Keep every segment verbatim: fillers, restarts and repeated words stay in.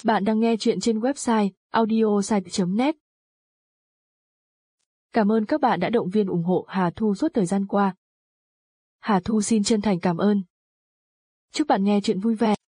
Bạn đang nghe chuyện trên website audiosite chấm net. Cảm ơn các bạn đã động viên ủng hộ Hà Thu suốt thời gian qua. Hà Thu xin chân thành cảm ơn. Chúc bạn nghe chuyện vui vẻ.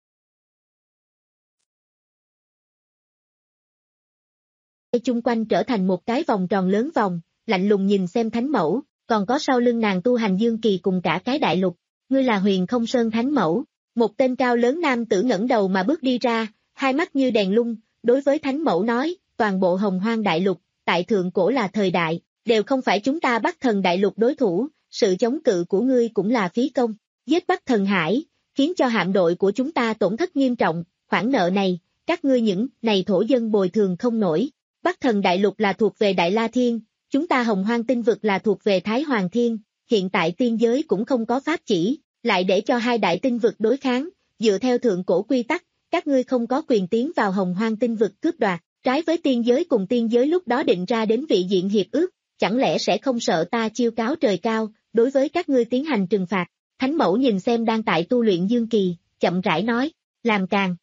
Chung quanh trở thành một cái vòng tròn lớn vòng, lạnh lùng nhìn xem thánh mẫu, còn có sau lưng nàng tu hành Dương Kỳ cùng cả cái đại lục. Ngươi là Huyền Không Sơn thánh mẫu. Một tên cao lớn nam tử ngẩng đầu mà bước đi ra, hai mắt như đèn lung, đối với thánh mẫu nói, toàn bộ Hồng Hoang đại lục, tại thượng cổ là thời đại, đều không phải chúng ta Bắc Thần đại lục đối thủ, sự chống cự của ngươi cũng là phí công. Giết Bắc Thần Hải, khiến cho hạm đội của chúng ta tổn thất nghiêm trọng, khoản nợ này, các ngươi những này thổ dân bồi thường không nổi. Bắc Thần đại lục là thuộc về Đại La Thiên, chúng ta Hồng Hoang tinh vực là thuộc về Thái Hoàng Thiên, hiện tại tiên giới cũng không có pháp chỉ, lại để cho hai đại tinh vực đối kháng, dựa theo thượng cổ quy tắc, các ngươi không có quyền tiến vào Hồng Hoang tinh vực cướp đoạt, trái với tiên giới cùng tiên giới lúc đó định ra đến vị diện hiệp ước, chẳng lẽ sẽ không sợ ta chiêu cáo trời cao, đối với các ngươi tiến hành trừng phạt. Thánh mẫu nhìn xem đang tại tu luyện Dương Kỳ, chậm rãi nói, làm càng.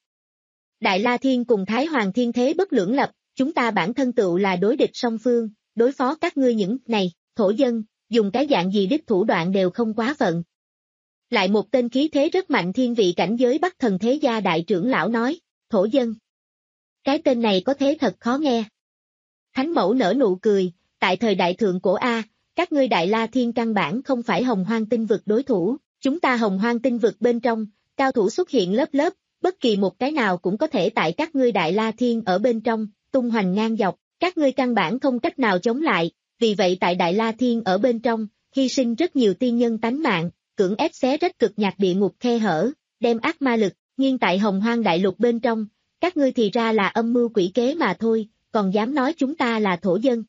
Đại La Thiên cùng Thái Hoàng Thiên thế bất lưỡng lập, chúng ta bản thân tựu là đối địch song phương, đối phó các ngươi những này, thổ dân, dùng cái dạng gì đích thủ đoạn đều không quá phận. Lại một tên khí thế rất mạnh thiên vị cảnh giới Bắc Thần thế gia đại trưởng lão nói, thổ dân. Cái tên này có thế thật khó nghe. Thánh mẫu nở nụ cười, tại thời đại thượng cổ A, các ngươi Đại La Thiên căn bản không phải Hồng Hoang tinh vực đối thủ, chúng ta Hồng Hoang tinh vực bên trong, cao thủ xuất hiện lớp lớp, bất kỳ một cái nào cũng có thể tại các ngươi Đại La Thiên ở bên trong, tung hoành ngang dọc, các ngươi căn bản không cách nào chống lại, vì vậy tại Đại La Thiên ở bên trong, hy sinh rất nhiều tiên nhân tánh mạng, cưỡng ép xé rách cực nhạc địa ngục khe hở, đem ác ma lực, nghiêng tại Hồng Hoang đại lục bên trong, các ngươi thì ra là âm mưu quỷ kế mà thôi, còn dám nói chúng ta là thổ dân.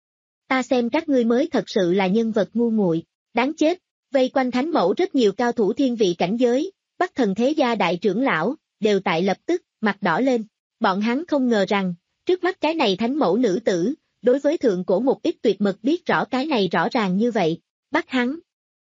Ta xem các ngươi mới thật sự là nhân vật ngu muội, đáng chết. Vây quanh thánh mẫu rất nhiều cao thủ thiên vị cảnh giới, Bắc Thần thế gia đại trưởng lão, đều tại lập tức, mặt đỏ lên, bọn hắn không ngờ rằng, trước mắt cái này thánh mẫu nữ tử, đối với thượng cổ một ít tuyệt mật biết rõ cái này rõ ràng như vậy, bắt hắn.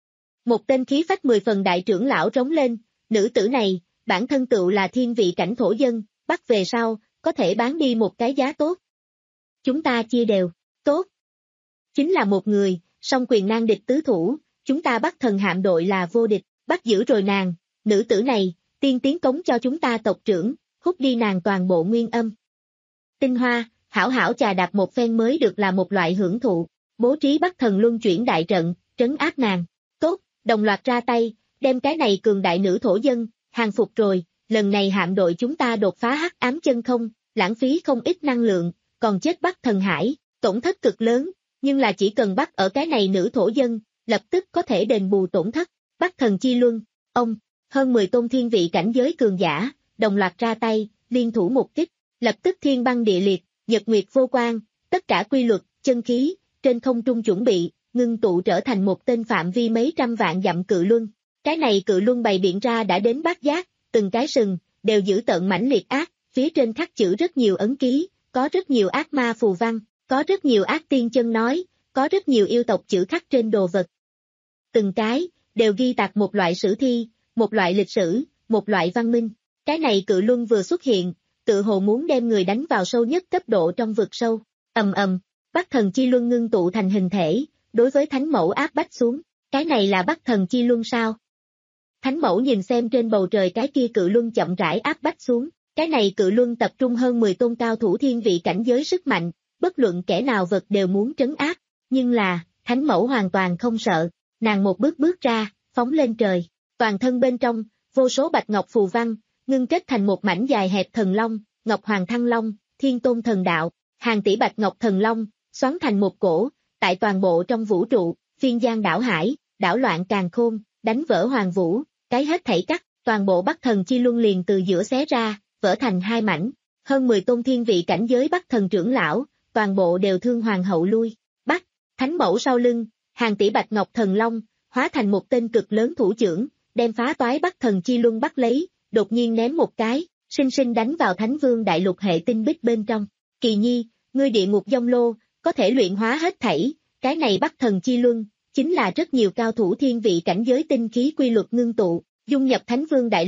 Một tên khí phách mười phần đại trưởng lão rống lên, nữ tử này, bản thân tựu là thiên vị cảnh thổ dân, bắt về sau, có thể bán đi một cái giá tốt. Chúng ta chia đều, tốt. Chính là một người, song quyền nan địch tứ thủ, chúng ta Bắc Thần hạm đội là vô địch, bắt giữ rồi nàng, nữ tử này, tiên tiến cống cho chúng ta tộc trưởng, hút đi nàng toàn bộ nguyên âm. Tinh hoa, hảo hảo chà đạp một phen mới được là một loại hưởng thụ, bố trí Bắc Thần luân chuyển đại trận, trấn áp nàng, tốt, đồng loạt ra tay, đem cái này cường đại nữ thổ dân, hàng phục rồi, lần này hạm đội chúng ta đột phá hắc ám chân không, lãng phí không ít năng lượng, còn chết Bắc Thần Hải, tổn thất cực lớn, nhưng là chỉ cần bắt ở cái này nữ thổ dân, lập tức có thể đền bù tổn thất, Bắc Thần chi luân, ông, hơn mười tôn thiên vị cảnh giới cường giả, đồng loạt ra tay, liên thủ một kích, lập tức thiên băng địa liệt, nhật nguyệt vô quang, tất cả quy luật, chân khí, trên không trung chuẩn bị, ngưng tụ trở thành một tên phạm vi mấy trăm vạn dặm cự luân. Cái này cự luân bày biện ra đã đến bát giác, từng cái sừng, đều giữ tợn mãnh liệt ác, phía trên khắc chữ rất nhiều ấn ký, có rất nhiều ác ma phù văn, có rất nhiều ác tiên chân nói, có rất nhiều yêu tộc chữ khắc trên đồ vật. Từng cái, đều ghi tạc một loại sử thi, một loại lịch sử, một loại văn minh. Cái này cự luân vừa xuất hiện, tự hồ muốn đem người đánh vào sâu nhất cấp độ trong vực sâu, ầm ầm, Bắc Thần chi luân ngưng tụ thành hình thể, đối với thánh mẫu áp bách xuống, cái này là Bắc Thần chi luân sao? Thánh mẫu nhìn xem trên bầu trời cái kia cự luân chậm rãi áp bách xuống, cái này cự luân tập trung hơn mười tôn cao thủ thiên vị cảnh giới sức mạnh, bất luận kẻ nào vật đều muốn trấn áp, nhưng là, thánh mẫu hoàn toàn không sợ, nàng một bước bước ra, phóng lên trời, toàn thân bên trong, vô số bạch ngọc phù văn, ngưng kết thành một mảnh dài hẹp thần long, Ngọc Hoàng Thăng Long, Thiên Tôn Thần Đạo, hàng tỷ bạch ngọc thần long, xoắn thành một cổ, tại toàn bộ trong vũ trụ, phiên giang đảo hải, đảo loạn càn khôn, đánh vỡ hoàng vũ, cái hết thảy cắt, toàn bộ Bắc Thần chi luân liền từ giữa xé ra, vỡ thành hai mảnh, hơn mười tôn thiên vị cảnh giới Bắc Thần trưởng lão, toàn bộ đều thương hoàng hậu lui, bắt, thánh mẫu sau lưng, hàng tỷ bạch ngọc thần long, hóa thành một tên cực lớn thủ trưởng, đem phá toái Bắc Thần chi luân bắt lấy, đột nhiên ném một cái, sinh sinh đánh vào Thánh Vương đại lục hệ tinh bích bên trong. Kỳ nhi, ngươi địa ngục dông lô, có thể luyện hóa hết thảy, cái này Bắc Thần chi luân, chính là rất nhiều cao thủ thiên vị cảnh giới tinh khí quy luật ngưng tụ, dung nhập Thánh Vương đại lục,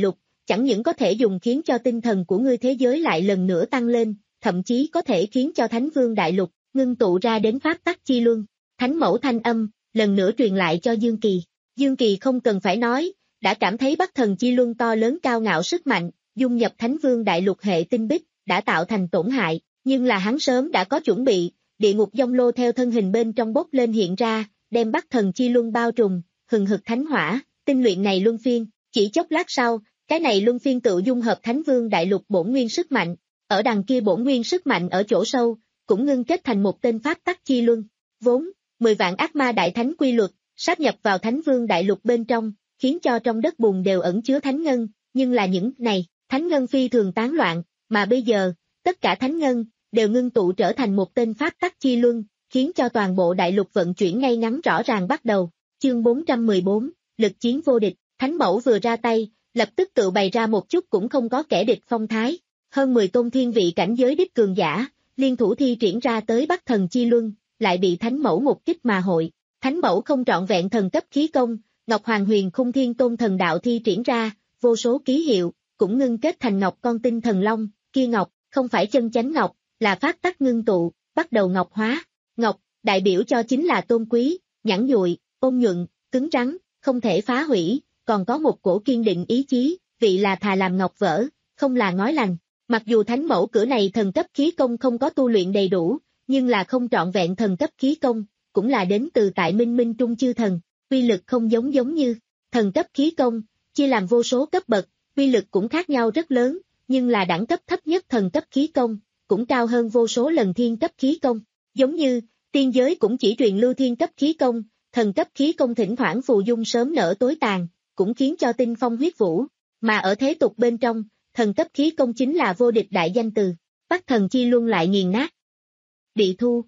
chẳng những có thể dùng khiến cho tinh thần của ngươi thế giới lại lần nữa tăng lên, thậm chí có thể khiến cho Thánh Vương Đại Lục ngưng tụ ra đến pháp tắc chi luân. Thánh mẫu thanh âm, lần nữa truyền lại cho Dương Kỳ. Dương Kỳ không cần phải nói, đã cảm thấy Bắc Thần Chi Luân to lớn cao ngạo sức mạnh, dung nhập Thánh Vương Đại Lục hệ tinh bích, đã tạo thành tổn hại, nhưng là hắn sớm đã có chuẩn bị, địa ngục dông lô theo thân hình bên trong bốc lên hiện ra, đem Bắc Thần Chi Luân bao trùm, hừng hực thánh hỏa, tinh luyện này luân phiên, chỉ chốc lát sau, cái này luân phiên tự dung hợp Thánh Vương Đại Lục bổn nguyên sức mạnh, ở đằng kia bổn nguyên sức mạnh ở chỗ sâu, cũng ngưng kết thành một tên pháp tắc chi luân, vốn, mười vạn ác ma đại thánh quy luật, sáp nhập vào Thánh Vương Đại Lục bên trong, khiến cho trong đất bùn đều ẩn chứa thánh ngân, nhưng là những này, thánh ngân phi thường tán loạn, mà bây giờ, tất cả thánh ngân, đều ngưng tụ trở thành một tên pháp tắc chi luân, khiến cho toàn bộ đại lục vận chuyển ngay ngắn rõ ràng bắt đầu. Chương bốn trăm mười bốn, lực chiến vô địch, Thánh Mẫu vừa ra tay, lập tức tự bày ra một chút cũng không có kẻ địch phong thái, hơn mười tôn thiên vị cảnh giới đích cường giả, liên thủ thi triển ra tới Bắc Thần Chi Luân, lại bị Thánh Mẫu một kích mà hội. Thánh Mẫu không trọn vẹn thần cấp khí công, Ngọc Hoàng Huyền Khung Thiên Tôn thần đạo thi triển ra, vô số ký hiệu, cũng ngưng kết thành ngọc con tinh thần long, kia ngọc, không phải chân chánh ngọc, là pháp tắc ngưng tụ, bắt đầu ngọc hóa. Ngọc, đại biểu cho chính là tôn quý, nhẵn nhụi, ôn nhuận, cứng rắn, không thể phá hủy, còn có một cổ kiên định ý chí, vị là thà làm ngọc vỡ, không là ngói lành. Mặc dù Thánh Mẫu cửa này thần cấp khí công không có tu luyện đầy đủ, nhưng là không trọn vẹn thần cấp khí công, cũng là đến từ tại Minh Minh Trung Chư Thần, uy lực không giống giống như thần cấp khí công, chia làm vô số cấp bậc, uy lực cũng khác nhau rất lớn, nhưng là đẳng cấp thấp nhất thần cấp khí công, cũng cao hơn vô số lần thiên cấp khí công. Giống như, tiên giới cũng chỉ truyền lưu thiên cấp khí công, thần cấp khí công thỉnh thoảng phù dung sớm nở tối tàn, cũng khiến cho tinh phong huyết vũ, mà ở thế tục bên trong, thần cấp khí công chính là vô địch đại danh từ, Bắc Thần Chi Luân lại nghiền nát. Bị thu.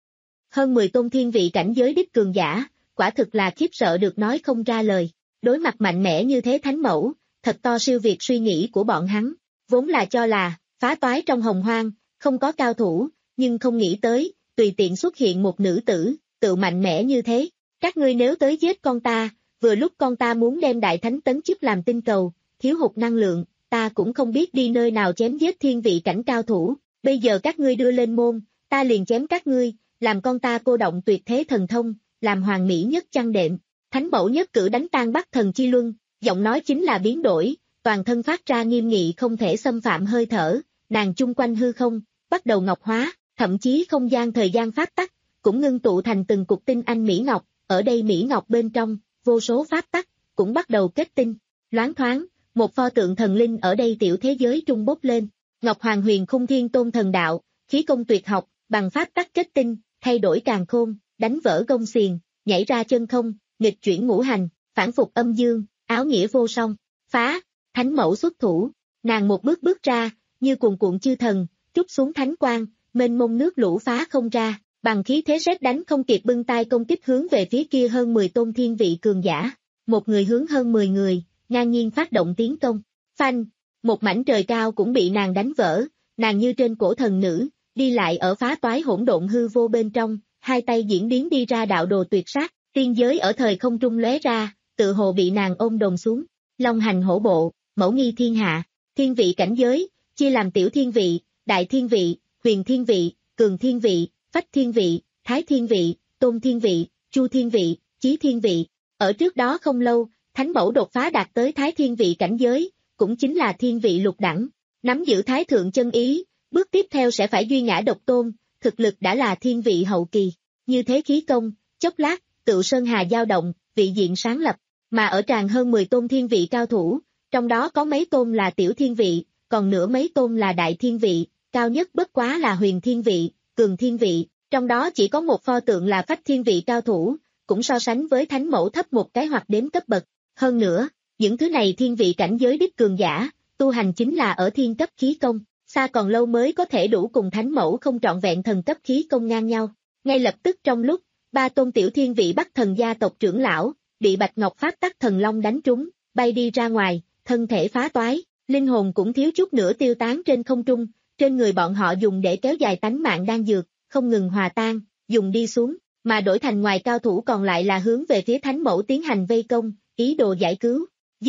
Hơn mười tôn thiên vị cảnh giới đích cường giả, quả thực là khiếp sợ được nói không ra lời, đối mặt mạnh mẽ như thế Thánh Mẫu, thật to siêu việt suy nghĩ của bọn hắn, vốn là cho là, phá toái trong hồng hoang, không có cao thủ, nhưng không nghĩ tới, tùy tiện xuất hiện một nữ tử, tự mạnh mẽ như thế, các ngươi nếu tới giết con ta, vừa lúc con ta muốn đem đại thánh tấn chức làm tinh cầu, thiếu hụt năng lượng, ta cũng không biết đi nơi nào chém giết thiên vị cảnh cao thủ, bây giờ các ngươi đưa lên môn, ta liền chém các ngươi, làm con ta cô động tuyệt thế thần thông, làm hoàng mỹ nhất chăn đệm. Thánh Mẫu nhất cử đánh tan Bắc Thần Chi Luân, giọng nói chính là biến đổi, toàn thân phát ra nghiêm nghị không thể xâm phạm hơi thở, nàng chung quanh hư không, bắt đầu ngọc hóa, thậm chí không gian thời gian pháp tắc, cũng ngưng tụ thành từng cục tinh anh mỹ ngọc, ở đây mỹ ngọc bên trong, vô số pháp tắc, cũng bắt đầu kết tinh, loáng thoáng, một pho tượng thần linh ở đây tiểu thế giới trung bốc lên, Ngọc Hoàng Huyền Khung Thiên Tôn thần đạo, khí công tuyệt học, bằng pháp tắc kết tinh, thay đổi càn khôn, đánh vỡ gông xiềng, nhảy ra chân không, nghịch chuyển ngũ hành, phản phục âm dương, áo nghĩa vô song, phá, Thánh Mẫu xuất thủ, nàng một bước bước ra, như cuồn cuộn chư thần, trút xuống thánh quang, mênh mông nước lũ phá không ra, bằng khí thế sét đánh không kịp bưng tay công kích hướng về phía kia hơn mười tôn thiên vị cường giả, một người hướng hơn mười người, ngang nhiên phát động tiến công, phanh, một mảnh trời cao cũng bị nàng đánh vỡ, nàng như trên cổ thần nữ, đi lại ở phá toái hỗn độn hư vô bên trong, hai tay diễn biến đi ra đạo đồ tuyệt sát, tiên giới ở thời không trung lóe ra, tự hồ bị nàng ôm đồn xuống, long hành hổ bộ, mẫu nghi thiên hạ, thiên vị cảnh giới, chia làm tiểu thiên vị, đại thiên vị, huyền thiên vị, cường thiên vị, phách thiên vị, thái thiên vị, tôn thiên vị, chu thiên vị, chí thiên vị. Ở trước đó không lâu, Thánh Mẫu đột phá đạt tới thái thiên vị cảnh giới, cũng chính là thiên vị lục đẳng, nắm giữ thái thượng chân ý, bước tiếp theo sẽ phải duy ngã độc tôn, thực lực đã là thiên vị hậu kỳ, như thế khí công, chốc lát, tựu sơn hà dao động, vị diện sáng lập, mà ở tràng hơn mười tôn thiên vị cao thủ, trong đó có mấy tôn là tiểu thiên vị, còn nửa mấy tôn là đại thiên vị, cao nhất bất quá là huyền thiên vị, cường thiên vị, trong đó chỉ có một pho tượng là phách thiên vị cao thủ, cũng so sánh với Thánh Mẫu thấp một cái hoặc đếm cấp bậc. Hơn nữa, những thứ này thiên vị cảnh giới đích cường giả, tu hành chính là ở thiên cấp khí công, xa còn lâu mới có thể đủ cùng Thánh Mẫu không trọn vẹn thần cấp khí công ngang nhau. Ngay lập tức trong lúc, ba tôn tiểu thiên vị Bắc Thần gia tộc trưởng lão, bị Bạch Ngọc Pháp Tắc Thần Long đánh trúng, bay đi ra ngoài, thân thể phá toái, linh hồn cũng thiếu chút nữa tiêu tán trên không trung, trên người bọn họ dùng để kéo dài tánh mạng đang dược, không ngừng hòa tan, dùng đi xuống, mà đổi thành ngoài cao thủ còn lại là hướng về phía Thánh Mẫu tiến hành vây công, ý đồ giải cứu, giết,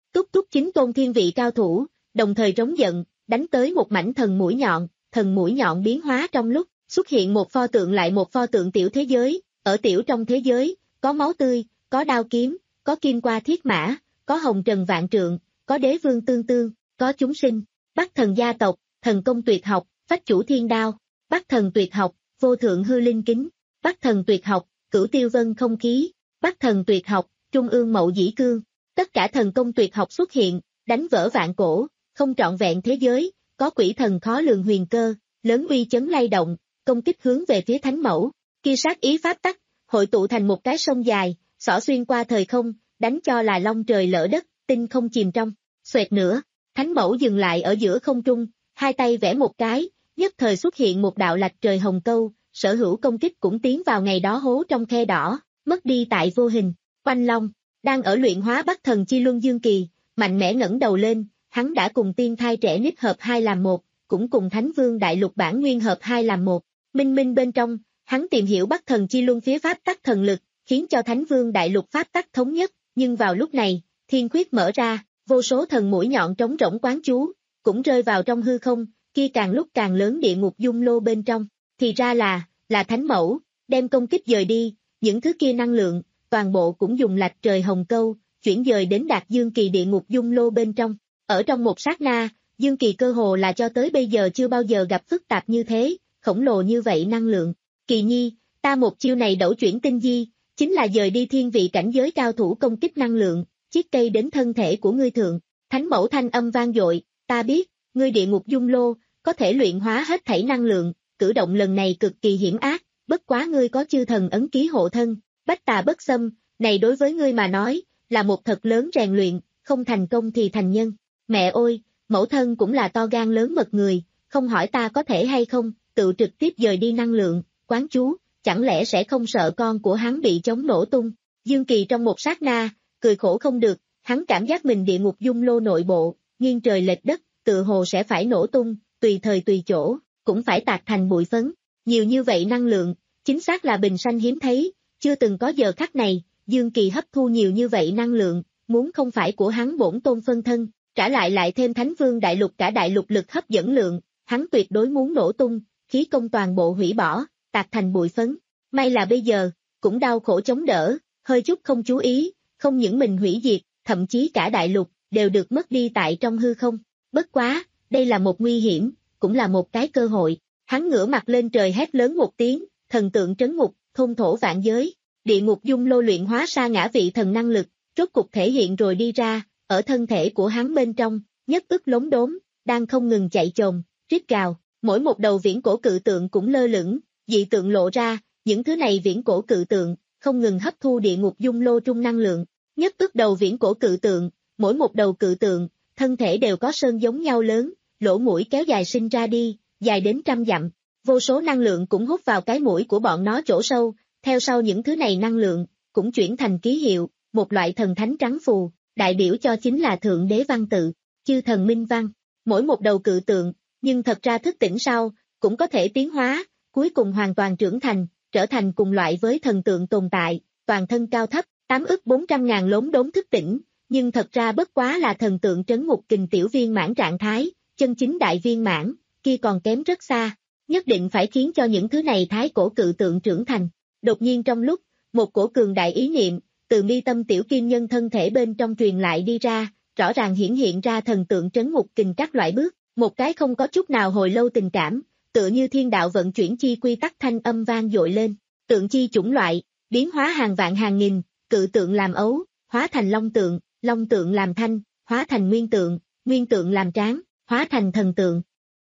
Túc túc chính tôn thiên vị cao thủ, đồng thời trống giận, đánh tới một mảnh thần mũi nhọn, thần mũi nhọn biến hóa trong lúc, xuất hiện một pho tượng lại một pho tượng tiểu thế giới, ở tiểu trong thế giới, có máu tươi, có đao kiếm, có kim qua thiết mã, có hồng trần vạn trượng, có đế vương tương tương, có chúng sinh, Bắc thần gia tộc, thần công tuyệt học, phách chủ thiên đao, Bắc thần tuyệt học, vô thượng hư linh kính, Bắc thần tuyệt học, cửu tiêu vân không khí, Bắc thần tuyệt học, trung ương mậu dĩ cương. Tất cả thần công tuyệt học xuất hiện, đánh vỡ vạn cổ, không trọn vẹn thế giới, có quỷ thần khó lường huyền cơ, lớn uy chấn lay động, công kích hướng về phía thánh mẫu, kia sát ý pháp tắc, hội tụ thành một cái sông dài, xỏ xuyên qua thời không, đánh cho là long trời lỡ đất, tinh không chìm trong, xoẹt nữa, thánh mẫu dừng lại ở giữa không trung, hai tay vẽ một cái, nhất thời xuất hiện một đạo lạch trời hồng câu, sở hữu công kích cũng tiến vào ngày đó hố trong khe đỏ, mất đi tại vô hình, Oanh Long. Đang ở luyện hóa Bắc thần chi luân dương kỳ, mạnh mẽ ngẩng đầu lên, hắn đã cùng tiên thai trẻ nít hợp hai làm một, cũng cùng Thánh Vương Đại Lục bản nguyên hợp hai làm một. Minh minh bên trong, hắn tìm hiểu Bắc thần chi luân phía pháp tắc thần lực, khiến cho Thánh Vương Đại Lục pháp tắc thống nhất, nhưng vào lúc này, thiên khuyết mở ra, vô số thần mũi nhọn trống rỗng quán chú, cũng rơi vào trong hư không, kia càng lúc càng lớn địa ngục dung lô bên trong, thì ra là, là Thánh Mẫu, đem công kích dời đi, những thứ kia năng lượng, toàn bộ cũng dùng lạch trời hồng câu, chuyển dời đến Đạt Dương Kỳ địa ngục dung lô bên trong. Ở trong một sát na, Dương Kỳ cơ hồ là cho tới bây giờ chưa bao giờ gặp phức tạp như thế, khổng lồ như vậy năng lượng. Kỳ nhi, ta một chiêu này đẩu chuyển tinh di, chính là dời đi thiên vị cảnh giới cao thủ công kích năng lượng, chiếc cây đến thân thể của ngươi thượng. Thánh mẫu thanh âm vang dội, ta biết, ngươi địa ngục dung lô, có thể luyện hóa hết thảy năng lượng, cử động lần này cực kỳ hiểm ác, bất quá ngươi có chư thần ấn ký hộ thân. Bách tà bất xâm, này đối với ngươi mà nói, là một thật lớn rèn luyện, không thành công thì thành nhân. Mẹ ơi, mẫu thân cũng là to gan lớn mật người, không hỏi ta có thể hay không, tự trực tiếp dời đi năng lượng, quán chú, chẳng lẽ sẽ không sợ con của hắn bị chống nổ tung. Dương Kỳ trong một sát na, cười khổ không được, hắn cảm giác mình địa ngục dung lô nội bộ, nghiêng trời lệch đất, tự hồ sẽ phải nổ tung, tùy thời tùy chỗ, cũng phải tạc thành bụi phấn. Nhiều như vậy năng lượng, chính xác là bình sanh hiếm thấy. Chưa từng có giờ khắc này, Dương Kỳ hấp thu nhiều như vậy năng lượng, muốn không phải của hắn bổn tôn phân thân, trả lại lại thêm Thánh Vương Đại Lục cả đại lục lực hấp dẫn lượng, hắn tuyệt đối muốn nổ tung, khí công toàn bộ hủy bỏ, tạc thành bụi phấn. May là bây giờ, cũng đau khổ chống đỡ, hơi chút không chú ý, không những mình hủy diệt, thậm chí cả đại lục, đều được mất đi tại trong hư không. Bất quá, đây là một nguy hiểm, cũng là một cái cơ hội. Hắn ngửa mặt lên trời hét lớn một tiếng, thần tượng trấn ngục, thôn thổ vạn giới, địa ngục dung lô luyện hóa sa ngã vị thần năng lực, rốt cục thể hiện rồi đi ra, ở thân thể của hắn bên trong, nhất ức lống đốm, đang không ngừng chạy chồm, rít gào, mỗi một đầu viễn cổ cự tượng cũng lơ lửng, dị tượng lộ ra, những thứ này viễn cổ cự tượng, không ngừng hấp thu địa ngục dung lô trung năng lượng, nhất ức đầu viễn cổ cự tượng, mỗi một đầu cự tượng, thân thể đều có sơn giống nhau lớn, lỗ mũi kéo dài sinh ra đi, dài đến trăm dặm, vô số năng lượng cũng hút vào cái mũi của bọn nó chỗ sâu, theo sau những thứ này năng lượng, cũng chuyển thành ký hiệu, một loại thần thánh trắng phù, đại biểu cho chính là thượng đế văn tự, chư thần minh văn, mỗi một đầu cự tượng, nhưng thật ra thức tỉnh sau, cũng có thể tiến hóa, cuối cùng hoàn toàn trưởng thành, trở thành cùng loại với thần tượng tồn tại, toàn thân cao thấp, tám ức bốn trăm ngàn lốm đốm thức tỉnh, nhưng thật ra bất quá là thần tượng trấn ngục kình tiểu viên mãn trạng thái, chân chính đại viên mãn, kia còn kém rất xa, nhất định phải khiến cho những thứ này thái cổ cự tượng trưởng thành. Đột nhiên trong lúc, một cổ cường đại ý niệm, từ mi tâm tiểu kim nhân thân thể bên trong truyền lại đi ra, rõ ràng hiển hiện ra thần tượng trấn ngục kình các loại bước, một cái không có chút nào hồi lâu tình cảm, tựa như thiên đạo vận chuyển chi quy tắc thanh âm vang dội lên, tượng chi chủng loại, biến hóa hàng vạn hàng nghìn, cự tượng làm ấu, hóa thành long tượng, long tượng làm thanh, hóa thành nguyên tượng, nguyên tượng làm tráng, hóa thành thần tượng.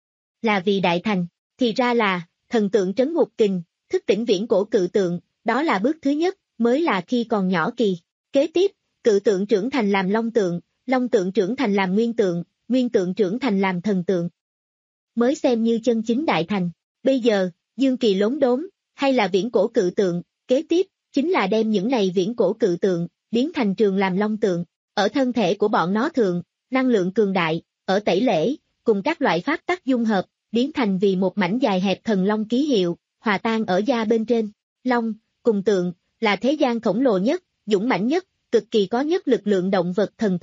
Là vì đại thành, thì ra là, thần tượng trấn ngục kình, thức tỉnh viễn cổ cự tượng, đó là bước thứ nhất, mới là khi còn nhỏ kỳ. Kế tiếp, cự tượng trưởng thành làm long tượng, long tượng trưởng thành làm nguyên tượng, nguyên tượng trưởng thành làm thần tượng. Mới xem như chân chính đại thành. Bây giờ, Dương Kỳ lốm đốm, hay là viễn cổ cự tượng, kế tiếp, chính là đem những này viễn cổ cự tượng, biến thành trường làm long tượng. Ở thân thể của bọn nó thường, năng lượng cường đại, ở tẩy lễ, cùng các loại pháp tắc dung hợp, biến thành vì một mảnh dài hẹp thần long ký hiệu, hòa tan ở da bên trên. Long, cùng tượng, là thế gian khổng lồ nhất, dũng mãnh nhất, cực kỳ có nhất lực lượng động vật thần thú,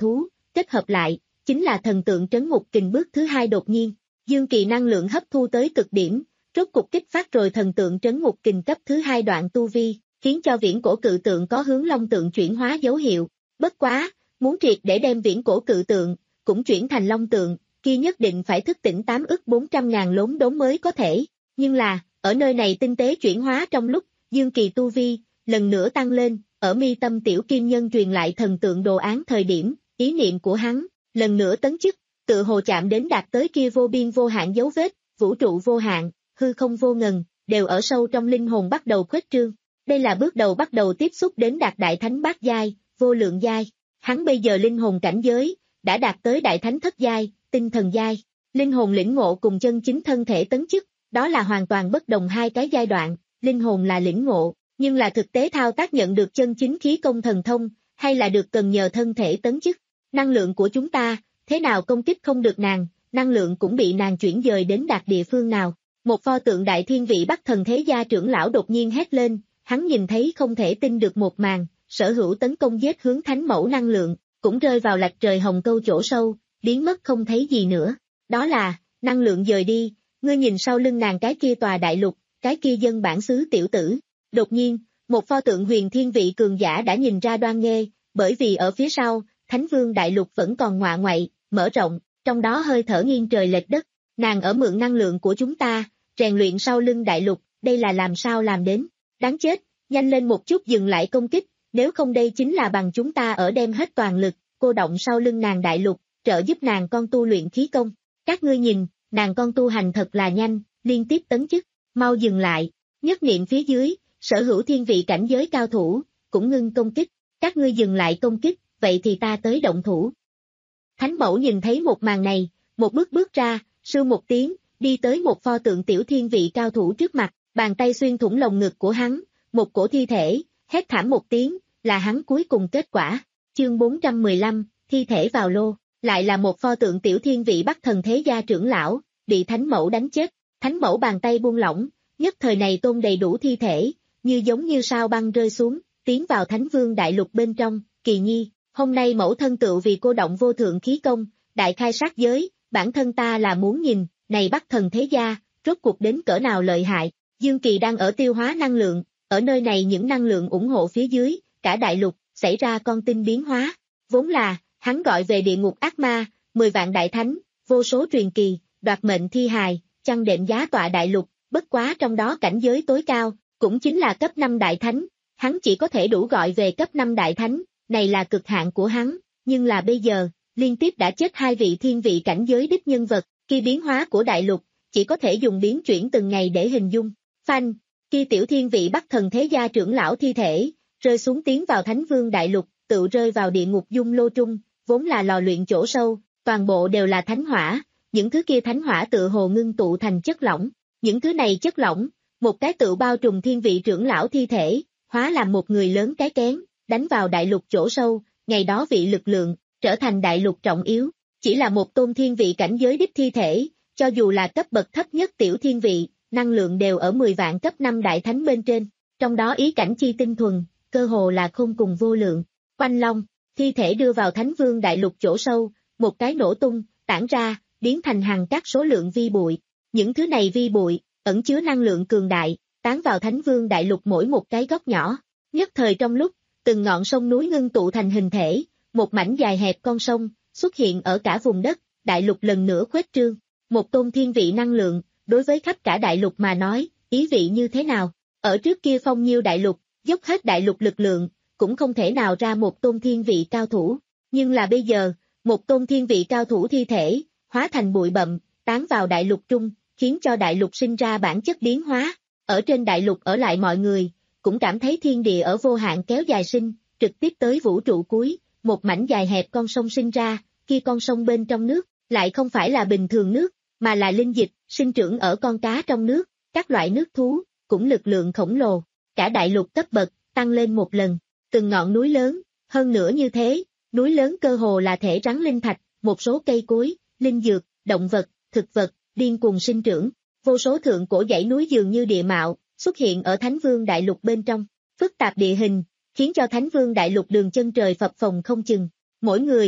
kết hợp lại, chính là thần tượng trấn ngục kình bước thứ hai đột nhiên. Dương Kỳ năng lượng hấp thu tới cực điểm, rốt cục kích phát rồi thần tượng trấn ngục kình cấp thứ hai đoạn tu vi, khiến cho viễn cổ cự tượng có hướng long tượng chuyển hóa dấu hiệu. Bất quá, muốn triệt để đem viễn cổ cự tượng, cũng chuyển thành long tượng, kia nhất định phải thức tỉnh tám ức bốn trăm ngàn lốm đốm mới có thể. Nhưng là, ở nơi này tinh tế chuyển hóa trong lúc, Dương Kỳ tu vi, lần nữa tăng lên, ở mi tâm tiểu kim nhân truyền lại thần tượng đồ án thời điểm, ý niệm của hắn, lần nữa tấn chức, tự hồ chạm đến đạt tới kia vô biên vô hạn dấu vết, vũ trụ vô hạn, hư không vô ngần, đều ở sâu trong linh hồn bắt đầu khuếch trương. Đây là bước đầu bắt đầu tiếp xúc đến đạt đại thánh bát giai, vô lượng giai. Hắn bây giờ linh hồn cảnh giới, đã đạt tới đại thánh thất giai, tinh thần giai. Linh hồn lĩnh ngộ cùng chân chính thân thể tấn chức, đó là hoàn toàn bất đồng hai cái giai đoạn. Linh hồn là lĩnh ngộ, nhưng là thực tế thao tác nhận được chân chính khí công thần thông, hay là được cần nhờ thân thể tấn chức. Năng lượng của chúng ta, thế nào công kích không được nàng, năng lượng cũng bị nàng chuyển dời đến đạt địa phương nào. Một pho tượng đại thiên vị Bắc Thần Thế Gia trưởng lão đột nhiên hét lên, hắn nhìn thấy không thể tin được một màn, sở hữu tấn công giết hướng thánh mẫu năng lượng, cũng rơi vào lạch trời hồng câu chỗ sâu, biến mất không thấy gì nữa. Đó là, năng lượng dời đi, ngươi nhìn sau lưng nàng cái kia tòa đại lục, cái kia dân bản xứ tiểu tử. Đột nhiên, một pho tượng huyền thiên vị cường giả đã nhìn ra đoan nghê, bởi vì ở phía sau, Thánh Vương đại lục vẫn còn ngoạ ngoại, mở rộng, trong đó hơi thở nghiêng trời lệch đất. Nàng ở mượn năng lượng của chúng ta, rèn luyện sau lưng đại lục, đây là làm sao làm đến. Đáng chết, nhanh lên một chút dừng lại công kích, nếu không đây chính là bằng chúng ta ở đem hết toàn lực, cô động sau lưng nàng đại lục, trợ giúp nàng con tu luyện khí công. Các ngươi nhìn, nàng con tu hành thật là nhanh, liên tiếp tấn chức, mau dừng lại. Nhất niệm phía dưới, sở hữu thiên vị cảnh giới cao thủ, cũng ngưng công kích, các ngươi dừng lại công kích, vậy thì ta tới động thủ. Thánh mẫu nhìn thấy một màn này, một bước bước ra, sưu một tiếng, đi tới một pho tượng tiểu thiên vị cao thủ trước mặt, bàn tay xuyên thủng lồng ngực của hắn, một cổ thi thể, hét thảm một tiếng, là hắn cuối cùng kết quả. Chương bốn trăm mười lăm, thi thể vào lô, lại là một pho tượng tiểu thiên vị Bắc Thần Thế Gia trưởng lão, bị thánh mẫu đánh chết, thánh mẫu bàn tay buông lỏng, nhất thời này tôn đầy đủ thi thể, như giống như sao băng rơi xuống, tiến vào Thánh Vương đại lục bên trong. Kỳ nhi, hôm nay mẫu thân tựu vì cô động vô thượng khí công, đại khai sát giới, bản thân ta là muốn nhìn, này Bắc Thần Thế Gia, rốt cuộc đến cỡ nào lợi hại. Dương Kỳ đang ở tiêu hóa năng lượng, ở nơi này những năng lượng ủng hộ phía dưới, cả đại lục, xảy ra con tinh biến hóa. Vốn là, hắn gọi về địa ngục ác ma, mười vạn đại thánh, vô số truyền kỳ, đoạt mệnh thi hài, chăn đệm giá tọa đại lục, bất quá trong đó cảnh giới tối cao, cũng chính là cấp năm đại thánh, hắn chỉ có thể đủ gọi về cấp năm đại thánh, này là cực hạn của hắn, nhưng là bây giờ, liên tiếp đã chết hai vị thiên vị cảnh giới đích nhân vật, khi biến hóa của đại lục, chỉ có thể dùng biến chuyển từng ngày để hình dung. Phanh, khi tiểu thiên vị Bắc Thần Thế Gia trưởng lão thi thể, rơi xuống tiến vào Thánh Vương đại lục, tự rơi vào địa ngục dung lô trung, vốn là lò luyện chỗ sâu, toàn bộ đều là thánh hỏa, những thứ kia thánh hỏa tự hồ ngưng tụ thành chất lỏng, những thứ này chất lỏng, một cái tự bao trùm thiên vị trưởng lão thi thể, hóa làm một người lớn cái kén, đánh vào đại lục chỗ sâu, ngày đó vị lực lượng, trở thành đại lục trọng yếu, chỉ là một tôn thiên vị cảnh giới đích thi thể, cho dù là cấp bậc thấp nhất tiểu thiên vị, năng lượng đều ở mười vạn cấp năm đại thánh bên trên, trong đó ý cảnh chi tinh thuần, cơ hồ là không cùng vô lượng. Oanh long, thi thể đưa vào Thánh Vương đại lục chỗ sâu, một cái nổ tung, tản ra, biến thành hàng các số lượng vi bụi. Những thứ này vi bụi, ẩn chứa năng lượng cường đại, tán vào Thánh Vương đại lục mỗi một cái góc nhỏ. Nhất thời trong lúc, từng ngọn sông núi ngưng tụ thành hình thể, một mảnh dài hẹp con sông, xuất hiện ở cả vùng đất, đại lục lần nữa khuếch trương. Một tôn thiên vị năng lượng, đối với khắp cả đại lục mà nói, ý vị như thế nào? Ở trước kia phong nhiêu đại lục, dốc hết đại lục lực lượng, cũng không thể nào ra một tôn thiên vị cao thủ. Nhưng là bây giờ, một tôn thiên vị cao thủ thi thể, hóa thành bụi bặm, tán vào đại lục trung, khiến cho đại lục sinh ra bản chất biến hóa. Ở trên đại lục ở lại mọi người, cũng cảm thấy thiên địa ở vô hạn kéo dài sinh, trực tiếp tới vũ trụ cuối, một mảnh dài hẹp con sông sinh ra, kia con sông bên trong nước, lại không phải là bình thường nước, mà là linh dịch, sinh trưởng ở con cá trong nước, các loại nước thú, cũng lực lượng khổng lồ, cả đại lục cấp bậc, tăng lên một lần, từng ngọn núi lớn, hơn nữa như thế, núi lớn cơ hồ là thể rắn linh thạch, một số cây cối, linh dược, động vật, thực vật, điên cuồng sinh trưởng, vô số thượng cổ dãy núi dường như địa mạo, xuất hiện ở Thánh Vương đại lục bên trong, phức tạp địa hình, khiến cho Thánh Vương đại lục đường chân trời phập phồng không chừng, mỗi người,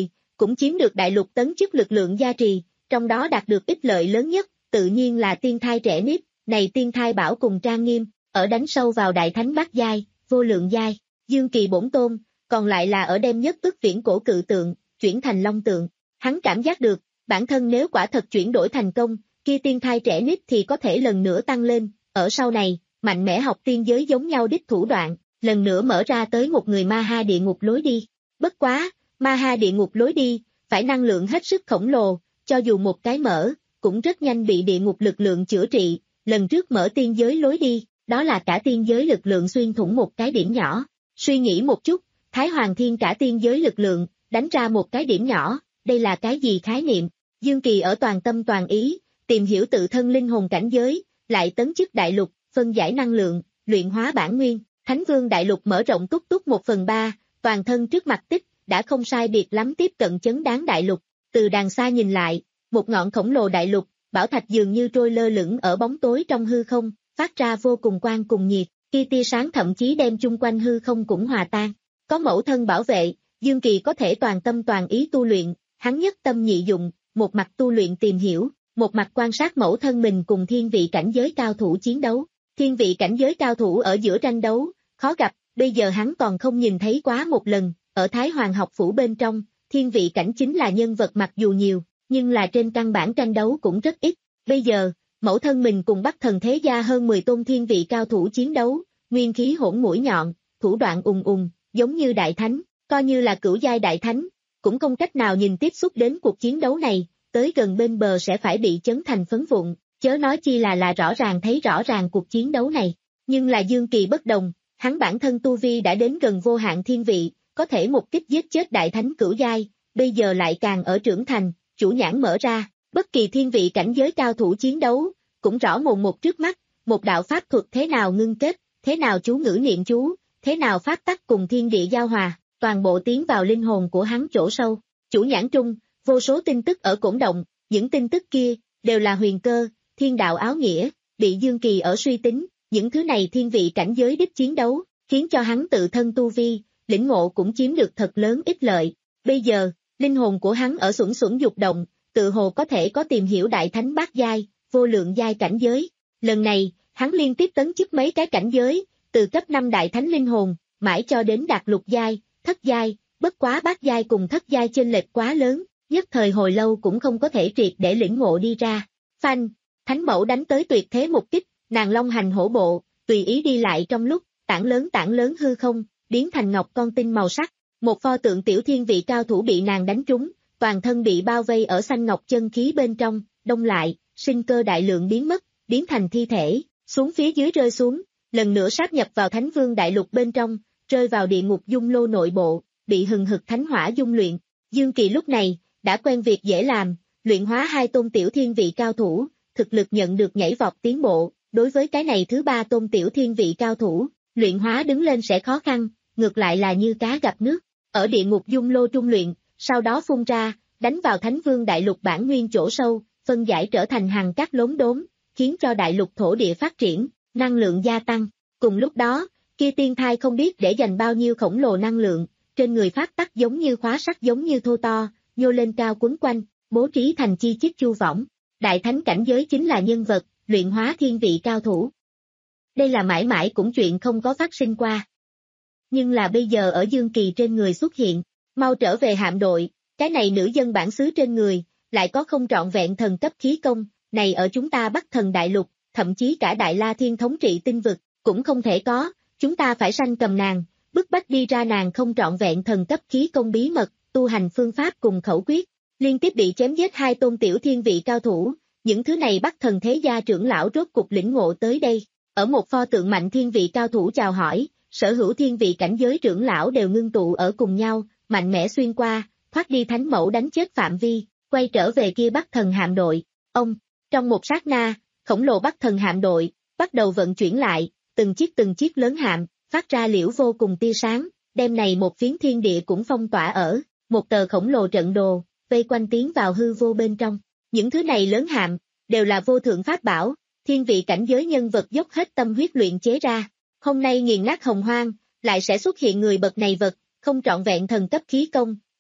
cũng chiếm được đại lục tấn chức lực lượng gia trì, trong đó đạt được ích lợi lớn nhất, tự nhiên là tiên thai trẻ nít, này tiên thai bảo cùng trang nghiêm, ở đánh sâu vào đại thánh bát giai, vô lượng giai, dương kỳ bổn tôn, còn lại là ở đem nhất ức viễn cổ cự tượng, chuyển thành long tượng. Hắn cảm giác được, bản thân nếu quả thật chuyển đổi thành công, kia tiên thai trẻ nít thì có thể lần nữa tăng lên, ở sau này, mạnh mẽ học tiên giới giống nhau đích thủ đoạn, lần nữa mở ra tới một người ma ha địa ngục lối đi. Bất quá, ma ha địa ngục lối đi, phải năng lượng hết sức khổng lồ, cho dù một cái mở, cũng rất nhanh bị địa ngục lực lượng chữa trị, lần trước mở tiên giới lối đi, đó là cả tiên giới lực lượng xuyên thủng một cái điểm nhỏ. Suy nghĩ một chút, Thái Hoàng Thiên cả tiên giới lực lượng, đánh ra một cái điểm nhỏ, đây là cái gì khái niệm? Dương Kỳ ở toàn tâm toàn ý, tìm hiểu tự thân linh hồn cảnh giới, lại tấn chức đại lục, phân giải năng lượng, luyện hóa bản nguyên, Thánh Vương đại lục mở rộng túc túc một phần ba, toàn thân trước mặt tích, đã không sai biệt lắm tiếp cận chấn đáng đại lục, từ đàng xa nhìn lại, một ngọn khổng lồ đại lục, bảo thạch dường như trôi lơ lửng ở bóng tối trong hư không, phát ra vô cùng quang cùng nhiệt, khi tia sáng thậm chí đem chung quanh hư không cũng hòa tan. Có mẫu thân bảo vệ, Dương Kỳ có thể toàn tâm toàn ý tu luyện, hắn nhất tâm nhị dụng, một mặt tu luyện tìm hiểu, một mặt quan sát mẫu thân mình cùng thiên vị cảnh giới cao thủ chiến đấu. Thiên vị cảnh giới cao thủ ở giữa tranh đấu, khó gặp, bây giờ hắn còn không nhìn thấy quá một lần, ở Thái Hoàng học phủ bên trong, thiên vị cảnh chính là nhân vật mặc dù nhiều, nhưng là trên căn bản tranh đấu cũng rất ít. Bây giờ, mẫu thân mình cùng Bắc Thần thế gia hơn mười tôn thiên vị cao thủ chiến đấu, nguyên khí hỗn mũi nhọn, thủ đoạn ùng ùng, giống như đại thánh, coi như là cửu giai đại thánh, cũng không cách nào nhìn tiếp xúc đến cuộc chiến đấu này, tới gần bên bờ sẽ phải bị chấn thành phấn vụn, chớ nói chi là là rõ ràng thấy rõ ràng cuộc chiến đấu này. Nhưng là Dương Kỳ bất đồng, hắn bản thân tu vi đã đến gần vô hạn thiên vị, có thể một kích giết chết đại thánh cửu giai, bây giờ lại càng ở trưởng thành, chủ nhãn mở ra, bất kỳ thiên vị cảnh giới cao thủ chiến đấu, cũng rõ mồn một trước mắt, một đạo pháp thuật thế nào ngưng kết, thế nào chú ngữ niệm chú, thế nào pháp tắc cùng thiên địa giao hòa, toàn bộ tiến vào linh hồn của hắn chỗ sâu, chủ nhãn trung, vô số tin tức ở cổn động, những tin tức kia, đều là huyền cơ, thiên đạo áo nghĩa, bị Dương Kỳ ở suy tính, những thứ này thiên vị cảnh giới đích chiến đấu, khiến cho hắn tự thân tu vi, lĩnh ngộ cũng chiếm được thật lớn ích lợi. Bây giờ, linh hồn của hắn ở xuẩn xuẩn dục động, tự hồ có thể có tìm hiểu đại thánh bát giai, vô lượng giai cảnh giới. Lần này, hắn liên tiếp tấn chức mấy cái cảnh giới, từ cấp năm đại thánh linh hồn, mãi cho đến đạt lục giai, thất giai, bất quá bát giai cùng thất giai chênh lệch quá lớn, nhất thời hồi lâu cũng không có thể triệt để lĩnh ngộ đi ra. Phanh, thánh mẫu đánh tới tuyệt thế một kích, nàng long hành hổ bộ, tùy ý đi lại trong lúc, tảng lớn tảng lớn hư không, biến thành ngọc con tinh màu sắc, một pho tượng tiểu thiên vị cao thủ bị nàng đánh trúng, toàn thân bị bao vây ở xanh ngọc chân khí bên trong, đông lại, sinh cơ đại lượng biến mất, biến thành thi thể, xuống phía dưới rơi xuống, lần nữa sáp nhập vào Thánh Vương đại lục bên trong, rơi vào địa ngục dung lô nội bộ, bị hừng hực thánh hỏa dung luyện. Dương Kỳ lúc này, đã quen việc dễ làm, luyện hóa hai tôn tiểu thiên vị cao thủ, thực lực nhận được nhảy vọt tiến bộ, đối với cái này thứ ba tôn tiểu thiên vị cao thủ, luyện hóa đứng lên sẽ khó khăn, ngược lại là như cá gặp nước, ở địa ngục dung lô trung luyện, sau đó phun ra, đánh vào Thánh Vương đại lục bản nguyên chỗ sâu, phân giải trở thành hằng các lốm đốm, khiến cho đại lục thổ địa phát triển, năng lượng gia tăng. Cùng lúc đó, kia tiên thai không biết để dành bao nhiêu khổng lồ năng lượng, trên người phát tắc giống như khóa sắt giống như thô to, nhô lên cao quấn quanh, bố trí thành chi chít chu võng. Đại thánh cảnh giới chính là nhân vật, luyện hóa thiên vị cao thủ. Đây là mãi mãi cũng chuyện không có phát sinh qua. Nhưng là bây giờ ở Dương Kỳ trên người xuất hiện, mau trở về hạm đội, cái này nữ dân bản xứ trên người, lại có không trọn vẹn thần cấp khí công, này ở chúng ta Bắc Thần đại lục, thậm chí cả Đại La Thiên thống trị tinh vực, cũng không thể có, chúng ta phải sanh cầm nàng, bức bách đi ra nàng không trọn vẹn thần cấp khí công bí mật, tu hành phương pháp cùng khẩu quyết, liên tiếp bị chém giết hai tôn tiểu thiên vị cao thủ, những thứ này Bắc Thần thế gia trưởng lão rốt cục lĩnh ngộ tới đây, ở một pho tượng mạnh thiên vị cao thủ chào hỏi, sở hữu thiên vị cảnh giới trưởng lão đều ngưng tụ ở cùng nhau, mạnh mẽ xuyên qua, thoát đi thánh mẫu đánh chết phạm vi, quay trở về kia Bắc Thần hạm đội. Ông, trong một sát na, khổng lồ Bắc Thần hạm đội, bắt đầu vận chuyển lại, từng chiếc từng chiếc lớn hạm, phát ra liễu vô cùng tia sáng, đêm này một phiến thiên địa cũng phong tỏa ở, một tờ khổng lồ trận đồ, vây quanh tiến vào hư vô bên trong. Những thứ này lớn hạm, đều là vô thượng pháp bảo, thiên vị cảnh giới nhân vật dốc hết tâm huyết luyện chế ra. Hôm nay nghiền nát hồng hoang, lại sẽ xuất hiện người bậc này vật, không trọn vẹn thần cấp khí công,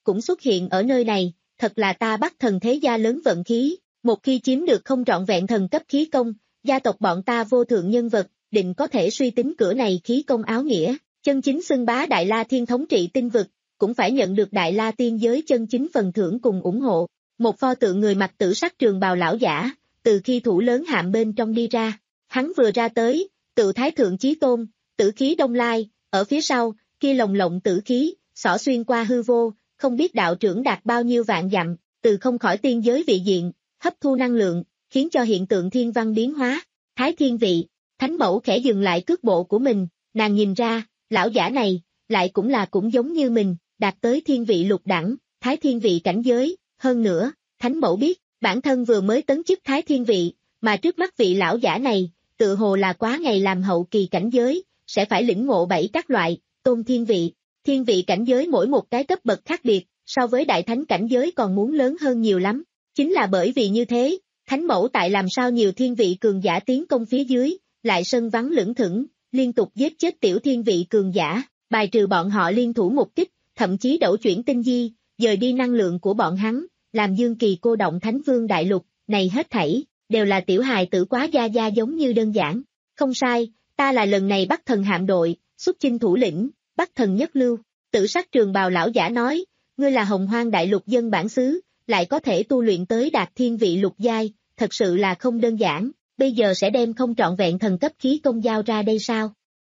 cũng xuất hiện ở nơi này, thật là ta Bắc thần thế gia lớn vận khí, một khi chiếm được không trọn vẹn thần cấp khí công, gia tộc bọn ta vô thượng nhân vật, định có thể suy tính cửa này khí công áo nghĩa, chân chính xưng bá Đại La Thiên thống trị tinh vực, cũng phải nhận được Đại La Tiên giới chân chính phần thưởng cùng ủng hộ. Một pho tượng người mặc tử sắc trường bào lão giả, từ khi thủ lớn hạm bên trong đi ra, hắn vừa ra tới, tự thái thượng chí tôn, tử khí đông lai, ở phía sau, kia lồng lộng tử khí, xỏ xuyên qua hư vô, không biết đạo trưởng đạt bao nhiêu vạn dặm, từ không khỏi tiên giới vị diện, hấp thu năng lượng, khiến cho hiện tượng thiên văn biến hóa. Thái thiên vị, thánh mẫu khẽ dừng lại cước bộ của mình, nàng nhìn ra, lão giả này, lại cũng là cũng giống như mình, đạt tới thiên vị lục đẳng, thái thiên vị cảnh giới, hơn nữa, thánh mẫu biết, bản thân vừa mới tấn chức thái thiên vị, mà trước mắt vị lão giả này, tự hồ là quá ngày làm hậu kỳ cảnh giới, sẽ phải lĩnh ngộ bảy các loại, tôn thiên vị, thiên vị cảnh giới mỗi một cái cấp bậc khác biệt, so với đại thánh cảnh giới còn muốn lớn hơn nhiều lắm. Chính là bởi vì như thế, thánh mẫu tại làm sao nhiều thiên vị cường giả tiến công phía dưới, lại sân vắng lững thững, liên tục giết chết tiểu thiên vị cường giả, bài trừ bọn họ liên thủ một kích, thậm chí đẩu chuyển tinh di, dời đi năng lượng của bọn hắn, làm Dương Kỳ cô động Thánh Vương Đại Lục, này hết thảy, đều là tiểu hài tử quá gia gia giống như đơn giản. Không sai, ta là lần này Bắc Thần hạm đội, xuất chinh thủ lĩnh, Bắc Thần nhất lưu, tử sắc trường bào lão giả nói, ngươi là Hồng Hoang Đại Lục dân bản xứ, lại có thể tu luyện tới đạt thiên vị lục giai, thật sự là không đơn giản, bây giờ sẽ đem không trọn vẹn thần cấp khí công giao ra đây sao?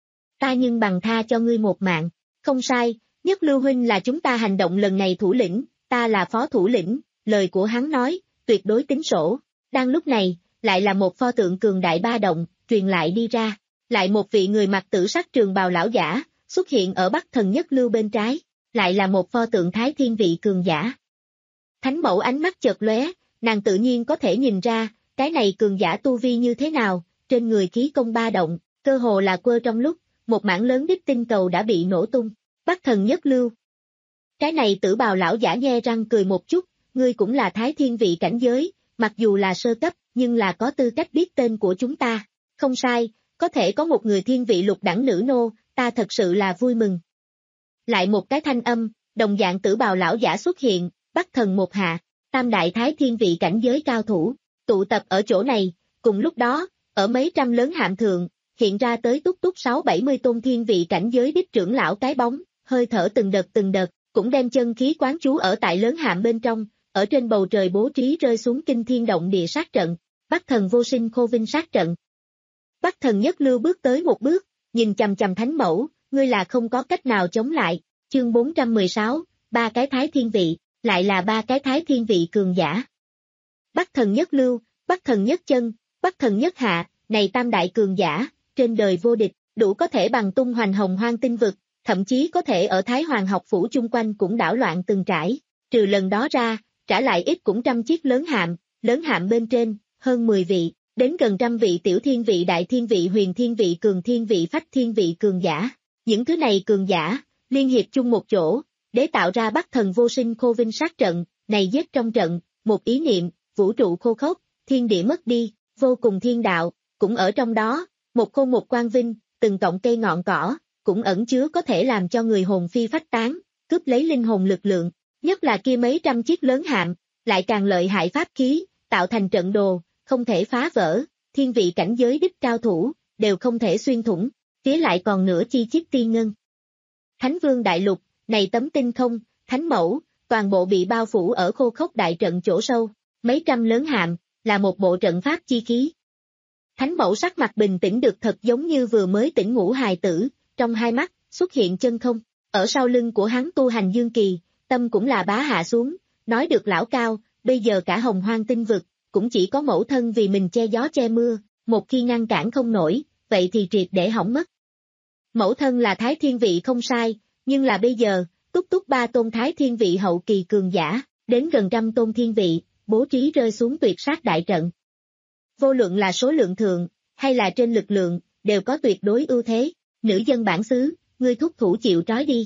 Ta nhưng bằng tha cho ngươi một mạng, không sai, nhất lưu huynh là chúng ta hành động lần này thủ lĩnh, ta là phó thủ lĩnh, lời của hắn nói, tuyệt đối tính sổ. Đang lúc này, lại là một pho tượng cường đại ba động, truyền lại đi ra, lại một vị người mặc tử sắc trường bào lão giả, xuất hiện ở Bắc Thần nhất lưu bên trái, lại là một pho tượng thái thiên vị cường giả. Thánh mẫu ánh mắt chợt lóe, nàng tự nhiên có thể nhìn ra, cái này cường giả tu vi như thế nào, trên người khí công ba động, cơ hồ là quơ trong lúc, một mảng lớn đích tinh cầu đã bị nổ tung. Bắc Thần nhất lưu. Cái này tử bào lão giả nhe răng cười một chút, ngươi cũng là thái thiên vị cảnh giới, mặc dù là sơ cấp, nhưng là có tư cách biết tên của chúng ta. Không sai, có thể có một người thiên vị lục đẳng nữ nô, ta thật sự là vui mừng. Lại một cái thanh âm, đồng dạng tử bào lão giả xuất hiện, Bắc Thần một hạ, tam đại thái thiên vị cảnh giới cao thủ, tụ tập ở chỗ này, cùng lúc đó, ở mấy trăm lớn hạm thượng, hiện ra tới túc túc sáu bảy mươi tôn thiên vị cảnh giới đích trưởng lão cái bóng, hơi thở từng đợt từng đợt, cũng đem chân khí quán trú ở tại lớn hạm bên trong, ở trên bầu trời bố trí rơi xuống kinh thiên động địa sát trận, Bắc Thần vô sinh khô vinh sát trận. Bắc Thần nhất lưu bước tới một bước, nhìn chằm chằm thánh mẫu, ngươi là không có cách nào chống lại, chương bốn trăm mười sáu, ba cái thái thiên vị, lại là ba cái thái thiên vị cường giả. Bắc Thần nhất lưu, Bắc Thần nhất chân, Bắc Thần nhất hạ, này tam đại cường giả, trên đời vô địch, đủ có thể bằng tung hoành hồng hoang tinh vực, thậm chí có thể ở Thái Hoàng học phủ chung quanh cũng đảo loạn từng trải, trừ lần đó ra, trả lại ít cũng trăm chiếc lớn hạm, lớn hạm bên trên, hơn mười vị, đến gần trăm vị tiểu thiên vị đại thiên vị huyền thiên vị cường thiên vị phách thiên vị cường giả. Những thứ này cường giả, liên hiệp chung một chỗ, để tạo ra Bắc Thần vô sinh khô vinh sát trận, này giết trong trận, một ý niệm, vũ trụ khô khốc, thiên địa mất đi, vô cùng thiên đạo, cũng ở trong đó, một khô một quang vinh, từng cọng cây ngọn cỏ, cũng ẩn chứa có thể làm cho người hồn phi phách tán, cướp lấy linh hồn lực lượng, nhất là kia mấy trăm chiếc lớn hạm, lại càng lợi hại pháp khí, tạo thành trận đồ, không thể phá vỡ, thiên vị cảnh giới đích cao thủ, đều không thể xuyên thủng, phía lại còn nửa chi chiếc tiên ngân. Thánh Vương Đại Lục, này tấm tinh không, thánh mẫu, toàn bộ bị bao phủ ở khô khốc đại trận chỗ sâu, mấy trăm lớn hạm, là một bộ trận pháp chi khí. Thánh mẫu sắc mặt bình tĩnh được thật giống như vừa mới tỉnh ngủ hài tử, trong hai mắt, xuất hiện chân không, ở sau lưng của hắn tu hành Dương Kỳ, tâm cũng là bá hạ xuống, nói được lão cao, bây giờ cả hồng hoang tinh vực, cũng chỉ có mẫu thân vì mình che gió che mưa, một khi ngăn cản không nổi, vậy thì triệt để hỏng mất. Mẫu thân là thái thiên vị không sai, nhưng là bây giờ, túc túc ba tôn thái thiên vị hậu kỳ cường giả, đến gần trăm tôn thiên vị, bố trí rơi xuống tuyệt sát đại trận. Vô luận là số lượng thượng, hay là trên lực lượng, đều có tuyệt đối ưu thế, nữ dân bản xứ, ngươi thúc thủ chịu trói đi.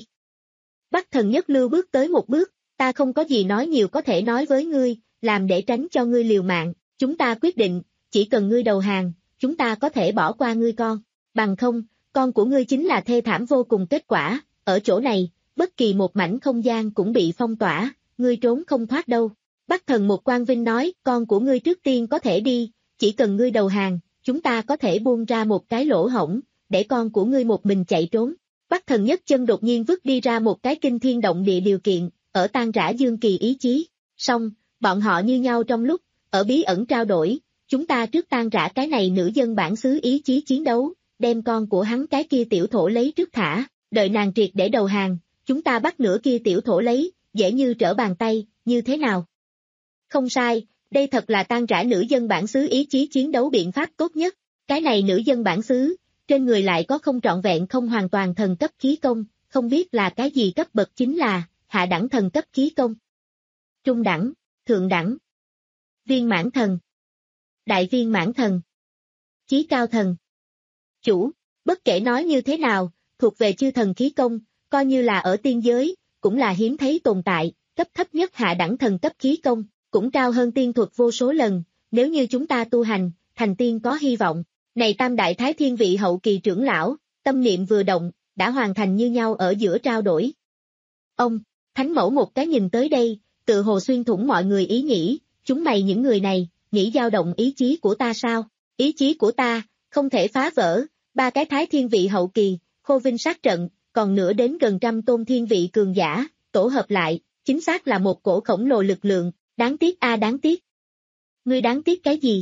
Bắc Thần nhất lưu bước tới một bước, ta không có gì nói nhiều có thể nói với ngươi, làm để tránh cho ngươi liều mạng, chúng ta quyết định, chỉ cần ngươi đầu hàng, chúng ta có thể bỏ qua ngươi con, bằng không, con của ngươi chính là thê thảm vô cùng kết quả, ở chỗ này, bất kỳ một mảnh không gian cũng bị phong tỏa, ngươi trốn không thoát đâu. Bắc Thần một Quang Vinh nói, con của ngươi trước tiên có thể đi, chỉ cần ngươi đầu hàng, chúng ta có thể buông ra một cái lỗ hổng, để con của ngươi một mình chạy trốn. Bắc Thần Nhất Chân đột nhiên vứt đi ra một cái kinh thiên động địa điều kiện, ở tan rã Dương Kỳ ý chí. Xong, bọn họ như nhau trong lúc, ở bí ẩn trao đổi, chúng ta trước tan rã cái này nữ dân bản xứ ý chí chiến đấu, đem con của hắn cái kia tiểu thổ lấy trước thả, đợi nàng triệt để đầu hàng, chúng ta bắt nửa kia tiểu thổ lấy, dễ như trở bàn tay, như thế nào? Không sai, đây thật là tan rã nữ dân bản xứ ý chí chiến đấu biện pháp tốt nhất, cái này nữ dân bản xứ, trên người lại có không trọn vẹn không hoàn toàn thần cấp khí công, không biết là cái gì cấp bậc chính là, hạ đẳng thần cấp khí công, trung đẳng, thượng đẳng, viên mãn thần, đại viên mãn thần, chí cao thần. Chủ, bất kể nói như thế nào, thuộc về chư thần khí công, coi như là ở tiên giới, cũng là hiếm thấy tồn tại, cấp thấp nhất hạ đẳng thần cấp khí công, cũng cao hơn tiên thuật vô số lần, nếu như chúng ta tu hành, thành tiên có hy vọng. Này tam đại thái thiên vị hậu kỳ trưởng lão, tâm niệm vừa động, đã hoàn thành như nhau ở giữa trao đổi. Ông, Thánh Mẫu một cái nhìn tới đây, tự hồ xuyên thủng mọi người ý nghĩ, chúng mày những người này, nghĩ dao động ý chí của ta sao? Ý chí của ta, không thể phá vỡ, ba cái thái thiên vị hậu kỳ, khô vinh sát trận, còn nữa đến gần trăm tôn thiên vị cường giả, tổ hợp lại, chính xác là một cổ khổng lồ lực lượng, đáng tiếc a đáng tiếc. Ngươi đáng tiếc cái gì?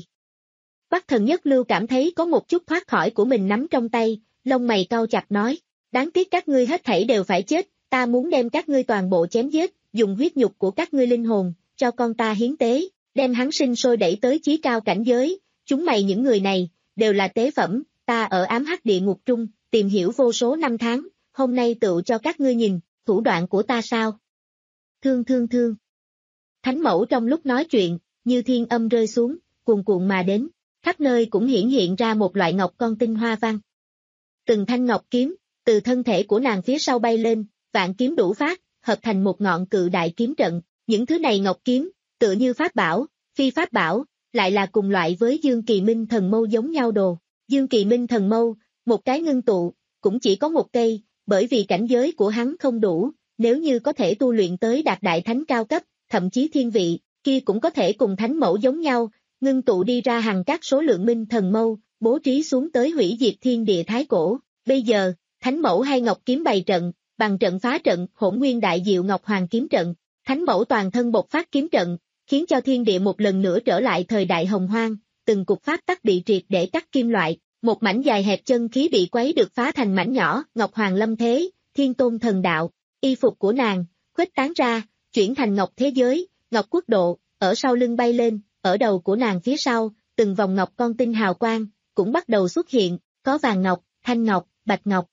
Bắc Thần Nhất Lưu cảm thấy có một chút thoát khỏi của mình nắm trong tay, lông mày cau chặt nói, đáng tiếc các ngươi hết thảy đều phải chết, ta muốn đem các ngươi toàn bộ chém giết, dùng huyết nhục của các ngươi linh hồn, cho con ta hiến tế, đem hắn sinh sôi đẩy tới chí cao cảnh giới, chúng mày những người này, đều là tế phẩm, ta ở ám hắc địa ngục trung, tìm hiểu vô số năm tháng, hôm nay tựu cho các ngươi nhìn, thủ đoạn của ta sao? Thương thương thương. Thánh Mẫu trong lúc nói chuyện, như thiên âm rơi xuống, cuồn cuộn mà đến, khắp nơi cũng hiển hiện ra một loại ngọc con tinh hoa văn. Từng thanh ngọc kiếm, từ thân thể của nàng phía sau bay lên, vạn kiếm đủ phát, hợp thành một ngọn cự đại kiếm trận, những thứ này ngọc kiếm, tựa như pháp bảo, phi pháp bảo, lại là cùng loại với Dương Kỳ Minh thần mâu giống nhau đồ. Dương Kỳ Minh thần mâu, một cái ngưng tụ, cũng chỉ có một cây, bởi vì cảnh giới của hắn không đủ, nếu như có thể tu luyện tới đạt đại thánh cao cấp, thậm chí thiên vị, kia cũng có thể cùng Thánh Mẫu giống nhau, ngưng tụ đi ra hàng các số lượng minh thần mâu, bố trí xuống tới hủy diệt thiên địa thái cổ. Bây giờ, Thánh Mẫu hay ngọc kiếm bày trận, bằng trận phá trận, hỗn nguyên đại diệu ngọc hoàng kiếm trận, Thánh Mẫu toàn thân bộc phát kiếm trận, khiến cho thiên địa một lần nữa trở lại thời đại hồng hoang, từng cục pháp tắc bị triệt để cắt kim loại, một mảnh dài hẹp chân khí bị quấy được phá thành mảnh nhỏ, ngọc hoàng lâm thế, thiên tôn thần đạo, y phục của nàng, khuếch tán ra, chuyển thành ngọc thế giới, ngọc quốc độ, ở sau lưng bay lên, ở đầu của nàng phía sau, từng vòng ngọc con tinh hào quang, cũng bắt đầu xuất hiện, có vàng ngọc, thanh ngọc, bạch ngọc.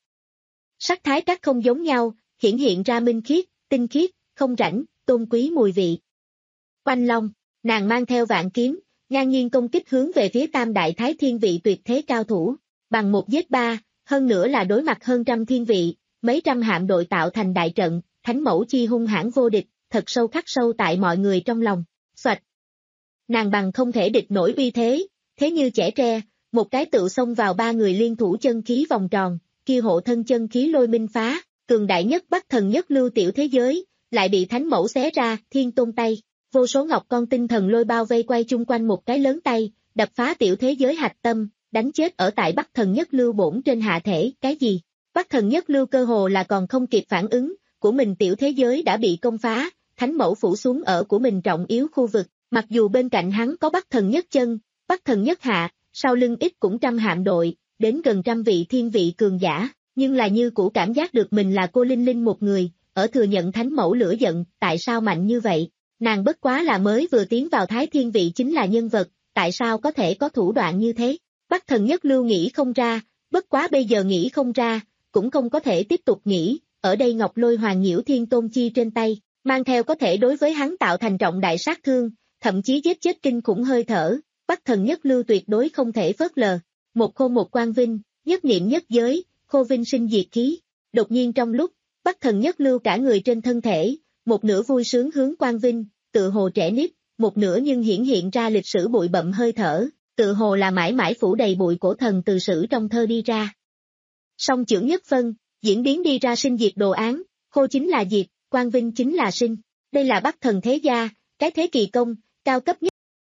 Sắc thái các không giống nhau, hiển hiện ra minh khiết, tinh khiết, không rãnh, tôn quý mùi vị. Oanh Long, nàng mang theo vạn kiếm, ngang nhiên công kích hướng về phía tam đại thái thiên vị tuyệt thế cao thủ, bằng một giết ba, hơn nữa là đối mặt hơn trăm thiên vị, mấy trăm hạm đội tạo thành đại trận, Thánh Mẫu chi hung hãn vô địch, thật sâu khắc sâu tại mọi người trong lòng. Xoạch. Nàng bằng không thể địch nổi uy thế, thế như chẻ tre, một cái tựu xông vào ba người liên thủ chân khí vòng tròn, kia hộ thân chân khí lôi minh phá, cường đại nhất Bắc Thần Nhất Lưu tiểu thế giới, lại bị Thánh Mẫu xé ra, thiên tôn tay, vô số ngọc con tinh thần lôi bao vây quay chung quanh một cái lớn tay, đập phá tiểu thế giới hạch tâm, đánh chết ở tại Bắc Thần Nhất Lưu bổn trên hạ thể, cái gì? Bắc Thần Nhất Lưu cơ hồ là còn không kịp phản ứng, của mình tiểu thế giới đã bị công phá, Thánh Mẫu phủ xuống ở của mình trọng yếu khu vực, mặc dù bên cạnh hắn có Bắc Thần Nhất Chân, Bắc Thần Nhất Hạ, sau lưng ít cũng trăm hạm đội, đến gần trăm vị thiên vị cường giả, nhưng là như cũ cảm giác được mình là cô Linh Linh một người, ở thừa nhận Thánh Mẫu lửa giận, tại sao mạnh như vậy? Nàng bất quá là mới vừa tiến vào Thái Thiên Vị chính là nhân vật, tại sao có thể có thủ đoạn như thế? Bắc Thần Nhất Lưu nghĩ không ra, bất quá bây giờ nghĩ không ra, cũng không có thể tiếp tục nghĩ, ở đây Ngọc Lôi Hoàng Nhiễu Thiên Tôn Chi trên tay, mang theo có thể đối với hắn tạo thành trọng đại sát thương, thậm chí giết chết kinh khủng hơi thở, Bắc Thần Nhất Lưu tuyệt đối không thể phớt lờ. Một khô một quang vinh, nhất niệm nhất giới, khô vinh sinh diệt khí. Đột nhiên trong lúc, Bắc Thần Nhất Lưu cả người trên thân thể, một nửa vui sướng hướng quang vinh, tự hồ trẻ nít, một nửa nhưng hiển hiện ra lịch sử bụi bặm hơi thở, tự hồ là mãi mãi phủ đầy bụi cổ thần từ sử trong thơ đi ra. Song chưởng nhất phân, diễn biến đi ra sinh diệt đồ án, khô chính là diệt, quang vinh chính là sinh. Đây là Bắc Thần thế gia, cái thế kỳ công, cao cấp nhất.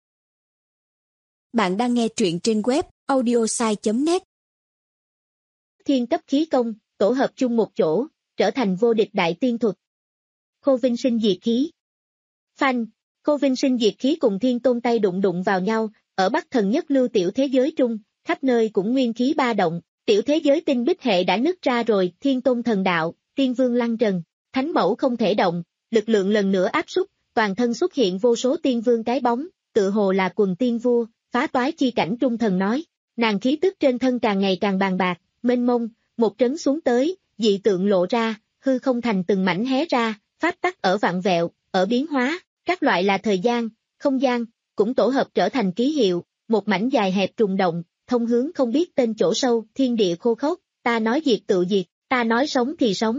Bạn đang nghe truyện trên web audiosai chấm net. Thiên cấp khí công, tổ hợp chung một chỗ, trở thành vô địch đại tiên thuật. Khô vinh sinh diệt khí. Phanh, khô vinh sinh diệt khí cùng thiên tôn tay đụng đụng vào nhau, ở Bắc Thần nhất lưu tiểu thế giới trung, khắp nơi cũng nguyên khí ba động, tiểu thế giới tinh bích hệ đã nứt ra rồi, thiên tôn thần đạo, tiên vương lăng trần, thánh mẫu không thể động, lực lượng lần nữa áp súc, toàn thân xuất hiện vô số tiên vương cái bóng, tự hồ là quần tiên vua, phá toái chi cảnh trung thần nói, nàng khí tức trên thân càng ngày càng bàn bạc, mênh mông, một trấn xuống tới, dị tượng lộ ra, hư không thành từng mảnh hé ra, pháp tắc ở vạn vẹo, ở biến hóa, các loại là thời gian, không gian, cũng tổ hợp trở thành ký hiệu, một mảnh dài hẹp trùng động, thông hướng không biết tên chỗ sâu, thiên địa khô khốc, ta nói diệt tự diệt, ta nói sống thì sống.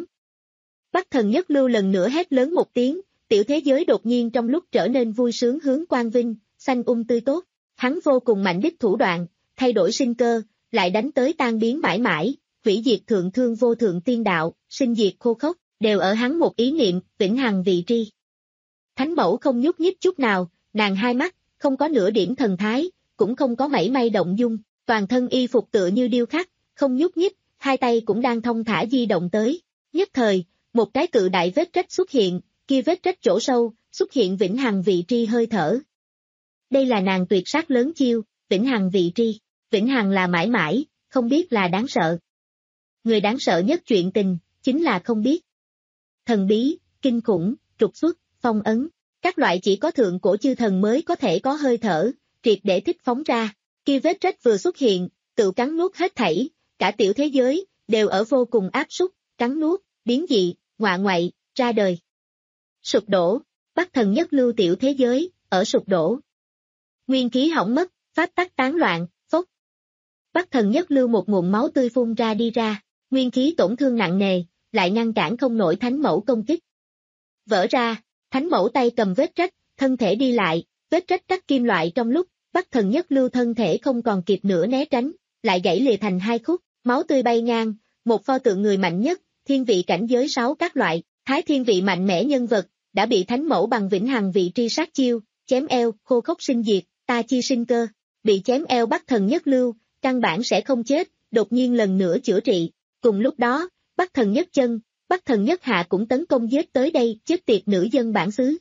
Bắc Thần nhất lưu lần nữa hét lớn một tiếng, tiểu thế giới đột nhiên trong lúc trở nên vui sướng hướng quang vinh, xanh um tươi tốt, hắn vô cùng mạnh đích thủ đoạn, thay đổi sinh cơ, lại đánh tới tan biến mãi mãi, hủy diệt thượng thương vô thượng tiên đạo, sinh diệt khô khốc, đều ở hắn một ý niệm, vĩnh hằng vị tri. Thánh mẫu không nhúc nhích chút nào, nàng hai mắt, không có nửa điểm thần thái, cũng không có mảy may động dung, toàn thân y phục tựa như điêu khắc, không nhúc nhích, hai tay cũng đang thong thả di động tới. Nhất thời, một cái cự đại vết rách xuất hiện, kia vết rách chỗ sâu, xuất hiện vĩnh hằng vị tri hơi thở. Đây là nàng tuyệt sát lớn chiêu, vĩnh hằng vị tri, vĩnh hằng là mãi mãi, không biết là đáng sợ. Người đáng sợ nhất chuyện tình, chính là không biết. Thần bí, kinh khủng, trục xuất, phong ấn, các loại chỉ có thượng cổ chư thần mới có thể có hơi thở, triệt để thích phóng ra, kia vết rách vừa xuất hiện, tự cắn nuốt hết thảy, cả tiểu thế giới, đều ở vô cùng áp súc, cắn nuốt, biến dị, ngọa ngoại, ra đời. Sụp đổ, Bắc Thần nhất lưu tiểu thế giới, ở sụp đổ. Nguyên khí hỏng mất, pháp tắc tán loạn, phốc. Bắc Thần nhất lưu một ngụm máu tươi phun ra đi ra, nguyên khí tổn thương nặng nề, lại ngăn cản không nổi thánh mẫu công kích. Vỡ ra, thánh mẫu tay cầm vết rách, thân thể đi lại, vết rách cắt kim loại trong lúc, Bắc Thần nhất lưu thân thể không còn kịp nữa né tránh, lại gãy lìa thành hai khúc, máu tươi bay ngang, một pho tượng người mạnh nhất, thiên vị cảnh giới sáu các loại, thái thiên vị mạnh mẽ nhân vật, đã bị thánh mẫu bằng vĩnh hằng vị tri sát chiêu, chém eo, khô khốc sinh diệt, ta chi sinh cơ, bị chém eo Bắc Thần nhất lưu, căn bản sẽ không chết, đột nhiên lần nữa chữa trị. Cùng lúc đó, Bắc Thần nhất chân, Bắc Thần nhất hạ cũng tấn công giết tới đây, chết tiệt nữ dân bản xứ.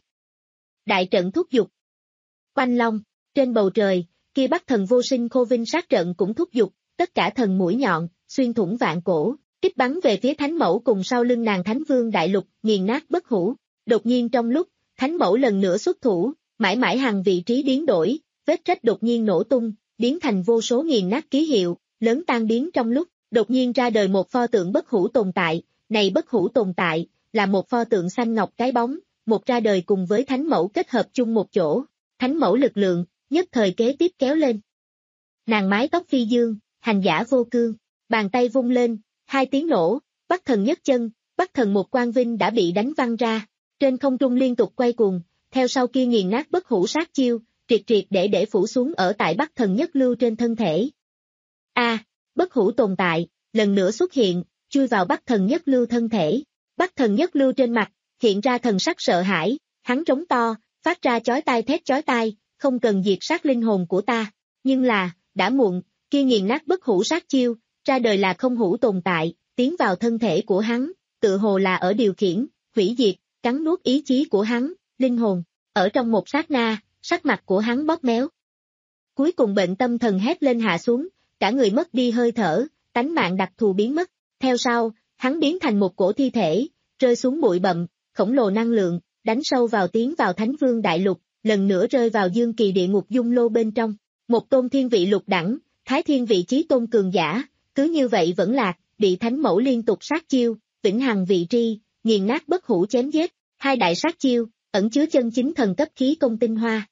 Đại trận thúc giục. Oanh long, trên bầu trời, kia Bắc Thần vô sinh khô vinh sát trận cũng thúc giục, tất cả thần mũi nhọn, xuyên thủng vạn cổ, kích bắn về phía thánh mẫu cùng sau lưng nàng thánh vương đại lục, nghiền nát bất hủ. Đột nhiên trong lúc, thánh mẫu lần nữa xuất thủ, mãi mãi hằng vị trí biến đổi, vết rách đột nhiên nổ tung, biến thành vô số nghiền nát ký hiệu, lớn tan biến trong lúc, đột nhiên ra đời một pho tượng bất hủ tồn tại, này bất hủ tồn tại, là một pho tượng xanh ngọc cái bóng, một ra đời cùng với thánh mẫu kết hợp chung một chỗ, thánh mẫu lực lượng, nhất thời kế tiếp kéo lên. Nàng mái tóc phi dương, hành giả vô cương, bàn tay vung lên, hai tiếng nổ, Bắc Thần nhất chân, Bắc Thần một quang vinh đã bị đánh văng ra, trên không trung liên tục quay cuồng, theo sau kia nghiền nát bất hủ sát chiêu, triệt triệt để để phủ xuống ở tại Bắc Thần nhất lưu trên thân thể. A, à, bất hủ tồn tại, lần nữa xuất hiện, chui vào Bắc Thần nhất lưu thân thể, Bắc Thần nhất lưu trên mặt, hiện ra thần sắc sợ hãi, hắn trống to, phát ra chói tai thét chói tai, không cần diệt sát linh hồn của ta, nhưng là, đã muộn, kia nghiền nát bất hủ sát chiêu, ra đời là không hủ tồn tại, tiến vào thân thể của hắn, tự hồ là ở điều khiển, hủy diệt, cắn nuốt ý chí của hắn, linh hồn, ở trong một sát na, sắc mặt của hắn bóp méo. Cuối cùng bệnh tâm thần hét lên hạ xuống, cả người mất đi hơi thở, tánh mạng đặc thù biến mất, theo sau, hắn biến thành một cổ thi thể, rơi xuống bụi bặm, khổng lồ năng lượng, đánh sâu vào tiến vào Thánh Vương Đại Lục, lần nữa rơi vào dương kỳ địa ngục dung lô bên trong, một tôn thiên vị lục đẳng, thái thiên vị chí tôn cường giả, cứ như vậy vẫn lạc, bị thánh mẫu liên tục sát chiêu, vĩnh hằng vị tri, nghiền nát bất hủ chém giết, hai đại sát chiêu, ẩn chứa chân chính thần cấp khí công tinh hoa.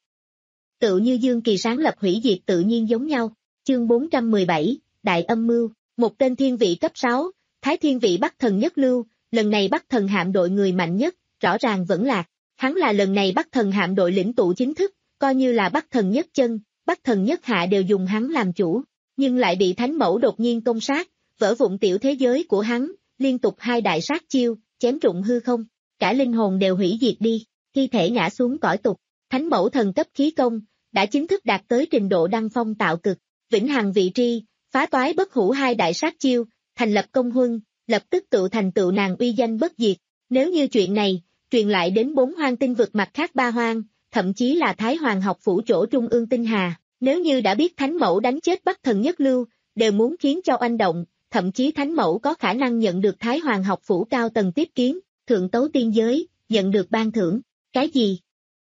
Tự như dương kỳ sáng lập hủy diệt tự nhiên giống nhau, chương bốn trăm mười bảy, Đại Âm Mưu, một tên thiên vị cấp sáu, thái thiên vị Bắc Thần nhất lưu, lần này Bắc Thần hạm đội người mạnh nhất, rõ ràng vẫn lạc, hắn là lần này Bắc Thần hạm đội lĩnh tụ chính thức, coi như là Bắc Thần nhất chân, Bắc Thần nhất hạ đều dùng hắn làm chủ, nhưng lại bị thánh mẫu đột nhiên công sát, vỡ vụn tiểu thế giới của hắn, liên tục hai đại sát chiêu, chém rụng hư không, cả linh hồn đều hủy diệt đi, thi thể ngã xuống cõi tục. Thánh mẫu thần cấp khí công, đã chính thức đạt tới trình độ đăng phong tạo cực, vĩnh hằng vị tri, phá toái bất hủ hai đại sát chiêu, thành lập công huân, lập tức tự thành tựu nàng uy danh bất diệt. Nếu như chuyện này, truyền lại đến bốn hoang tinh vực mặt khác ba hoang, thậm chí là Thái Hoàng học phủ chỗ trung ương tinh hà, nếu như đã biết Thánh mẫu đánh chết Bắc Thần Nhất Lưu, đều muốn khiến cho oanh động, thậm chí Thánh mẫu có khả năng nhận được Thái Hoàng học phủ cao tầng tiếp kiến, thượng tấu tiên giới, nhận được ban thưởng. Cái gì?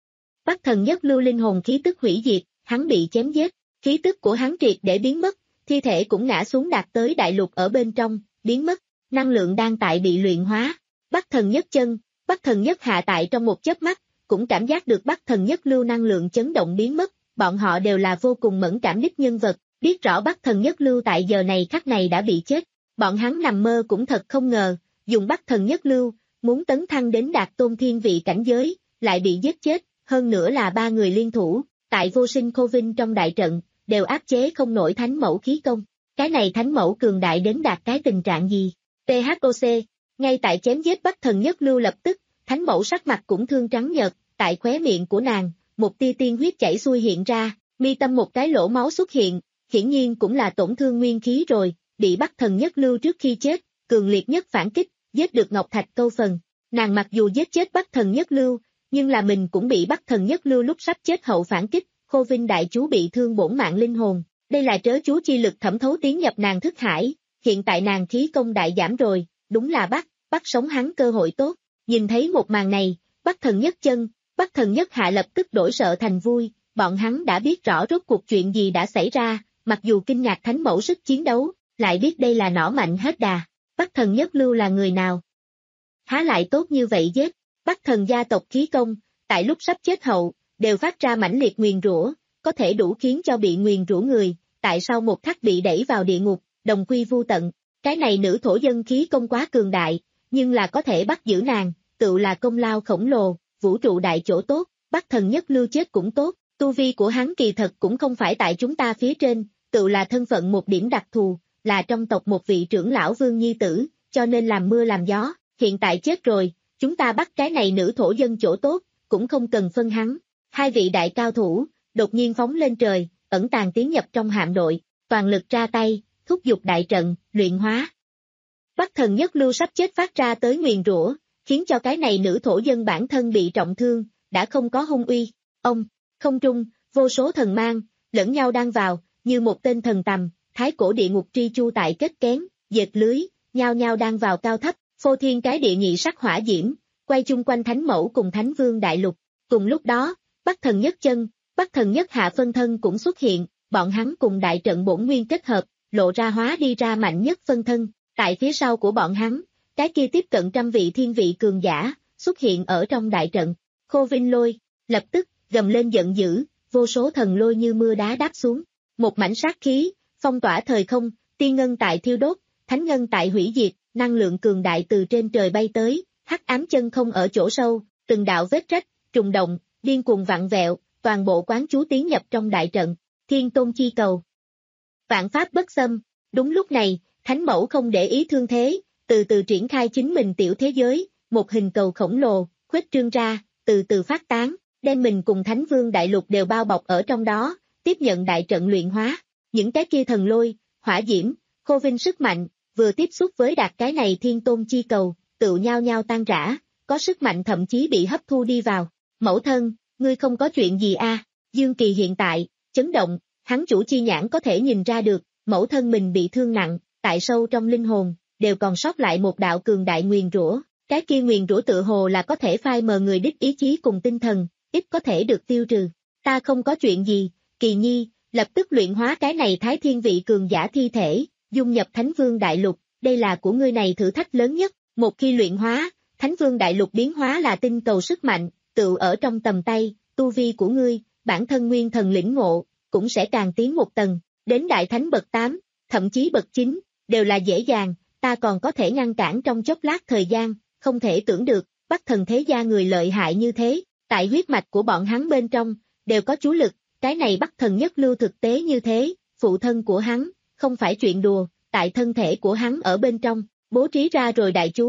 Bắc Thần Nhất Lưu linh hồn khí tức hủy diệt, hắn bị chém giết, khí tức của hắn triệt để biến mất, thi thể cũng ngã xuống đạt tới đại lục ở bên trong, biến mất, năng lượng đang tại bị luyện hóa. Bắc Thần Nhất Chân, Bắc Thần Nhất Hạ tại trong một chớp mắt, cũng cảm giác được Bắc Thần Nhất Lưu năng lượng chấn động biến mất, bọn họ đều là vô cùng mẫn cảm đích nhân vật, biết rõ Bắc Thần Nhất Lưu tại giờ này khắc này đã bị chết, bọn hắn nằm mơ cũng thật không ngờ, dùng Bắc Thần Nhất Lưu, muốn tấn thăng đến đạt tôn thiên vị cảnh giới, lại bị giết chết, hơn nữa là ba người liên thủ, tại vô sinh khô vinh trong đại trận, đều áp chế không nổi thánh mẫu khí công. Cái này thánh mẫu cường đại đến đạt cái tình trạng gì? tê hát o xê, ngay tại chém giết Bắc Thần Nhất Lưu lập tức, thánh mẫu sắc mặt cũng thương trắng nhợt, tại khóe miệng của nàng, một tia tiên huyết chảy xuôi hiện ra, mi tâm một cái lỗ máu xuất hiện, hiển nhiên cũng là tổn thương nguyên khí rồi, bị Bắc Thần Nhất Lưu trước khi chết, cường liệt nhất phản kích, giết được Ngọc Thạch câu phần. Nàng mặc dù giết chết Bắc Thần Nhất Lưu, nhưng là mình cũng bị Bắc Thần Nhất Lưu lúc sắp chết hậu phản kích, Khô Vinh đại chú bị thương bổn mạng linh hồn. Đây là trớ chú chi lực thẩm thấu tiến nhập nàng thức hải, hiện tại nàng khí công đại giảm rồi, đúng là bắt, bắt sống hắn cơ hội tốt. Nhìn thấy một màn này, Bắc Thần Nhất Chân, Bắc Thần Nhất Hạ lập tức đổi sợ thành vui, bọn hắn đã biết rõ rốt cuộc chuyện gì đã xảy ra, mặc dù kinh ngạc thánh mẫu sức chiến đấu, lại biết đây là nỏ mạnh hết đà. Bắc Thần Nhất Lưu là người nào? Há lại tốt như vậy giết? Bắc Thần gia tộc khí công, tại lúc sắp chết hậu, đều phát ra mãnh liệt nguyền rủa, có thể đủ khiến cho bị nguyền rủa người, tại sao một khắc bị đẩy vào địa ngục, đồng quy vu tận. Cái này nữ thổ dân khí công quá cường đại, nhưng là có thể bắt giữ nàng, tự là công lao khổng lồ, vũ trụ đại chỗ tốt, Bắc Thần Nhất Lưu chết cũng tốt, tu vi của hắn kỳ thật cũng không phải tại chúng ta phía trên, tự là thân phận một điểm đặc thù, là trong tộc một vị trưởng lão vương nhi tử, cho nên làm mưa làm gió, hiện tại chết rồi, chúng ta bắt cái này nữ thổ dân chỗ tốt, cũng không cần phân hắn. Hai vị đại cao thủ, đột nhiên phóng lên trời, ẩn tàng tiến nhập trong hạm đội, toàn lực ra tay, thúc giục đại trận, luyện hóa. Bắc Thần Nhất Lưu sắp chết phát ra tới nguyền rủa, khiến cho cái này nữ thổ dân bản thân bị trọng thương, đã không có hung uy. Ông, không trung, vô số thần mang, lẫn nhau đang vào, như một tên thần tầm, thái cổ địa ngục tri chu tại kết kén, dệt lưới, nhau nhau đang vào cao thấp, phô thiên cái địa nhị sắc hỏa diễm, quay chung quanh thánh mẫu cùng thánh vương đại lục. Cùng lúc đó, Bắc Thần Nhất Chân, Bắc Thần Nhất Hạ phân thân cũng xuất hiện, bọn hắn cùng đại trận bổn nguyên kết hợp, lộ ra hóa đi ra mạnh nhất phân thân, tại phía sau của bọn hắn, cái kia tiếp cận trăm vị thiên vị cường giả, xuất hiện ở trong đại trận. Khô Vinh Lôi, lập tức, gầm lên giận dữ, vô số thần lôi như mưa đá đáp xuống, một mảnh sát khí, phong tỏa thời không, tiên ngân tại thiêu đốt, thánh ngân tại hủy diệt, năng lượng cường đại từ trên trời bay tới, hắc ám chân không ở chỗ sâu, từng đạo vết rách, trùng động, điên cuồng vặn vẹo, toàn bộ quán chú tiến nhập trong đại trận, thiên tôn chi cầu. Vạn pháp bất xâm, đúng lúc này, thánh mẫu không để ý thương thế, từ từ triển khai chính mình tiểu thế giới, một hình cầu khổng lồ, khuếch trương ra, từ từ phát tán, đem mình cùng thánh vương đại lục đều bao bọc ở trong đó, tiếp nhận đại trận luyện hóa, những cái kia thần lôi, hỏa diễm, khô vinh sức mạnh, vừa tiếp xúc với đạt cái này thiên tôn chi cầu, tự nhau nhau tan rã, có sức mạnh thậm chí bị hấp thu đi vào. Mẫu thân, ngươi không có chuyện gì a? À? Dương Kỳ hiện tại, chấn động, hắn chủ chi nhãn có thể nhìn ra được, mẫu thân mình bị thương nặng, tại sâu trong linh hồn, đều còn sót lại một đạo cường đại nguyền rủa, cái kia nguyền rủa tự hồ là có thể phai mờ người đích ý chí cùng tinh thần, ít có thể được tiêu trừ. Ta không có chuyện gì, Kỳ Nhi, lập tức luyện hóa cái này thái thiên vị cường giả thi thể, dung nhập Thánh Vương Đại Lục, đây là của ngươi này thử thách lớn nhất, một khi luyện hóa, Thánh Vương Đại Lục biến hóa là tinh cầu sức mạnh, tự ở trong tầm tay, tu vi của ngươi, bản thân nguyên thần lĩnh ngộ, cũng sẽ càng tiến một tầng, đến Đại Thánh bậc tám, thậm chí bậc chín, đều là dễ dàng, ta còn có thể ngăn cản trong chốc lát thời gian, không thể tưởng được, Bắc Thần thế gia người lợi hại như thế, tại huyết mạch của bọn hắn bên trong, đều có chú lực, cái này Bắc Thần nhất lưu thực tế như thế, phụ thân của hắn, không phải chuyện đùa, tại thân thể của hắn ở bên trong, bố trí ra rồi đại chú,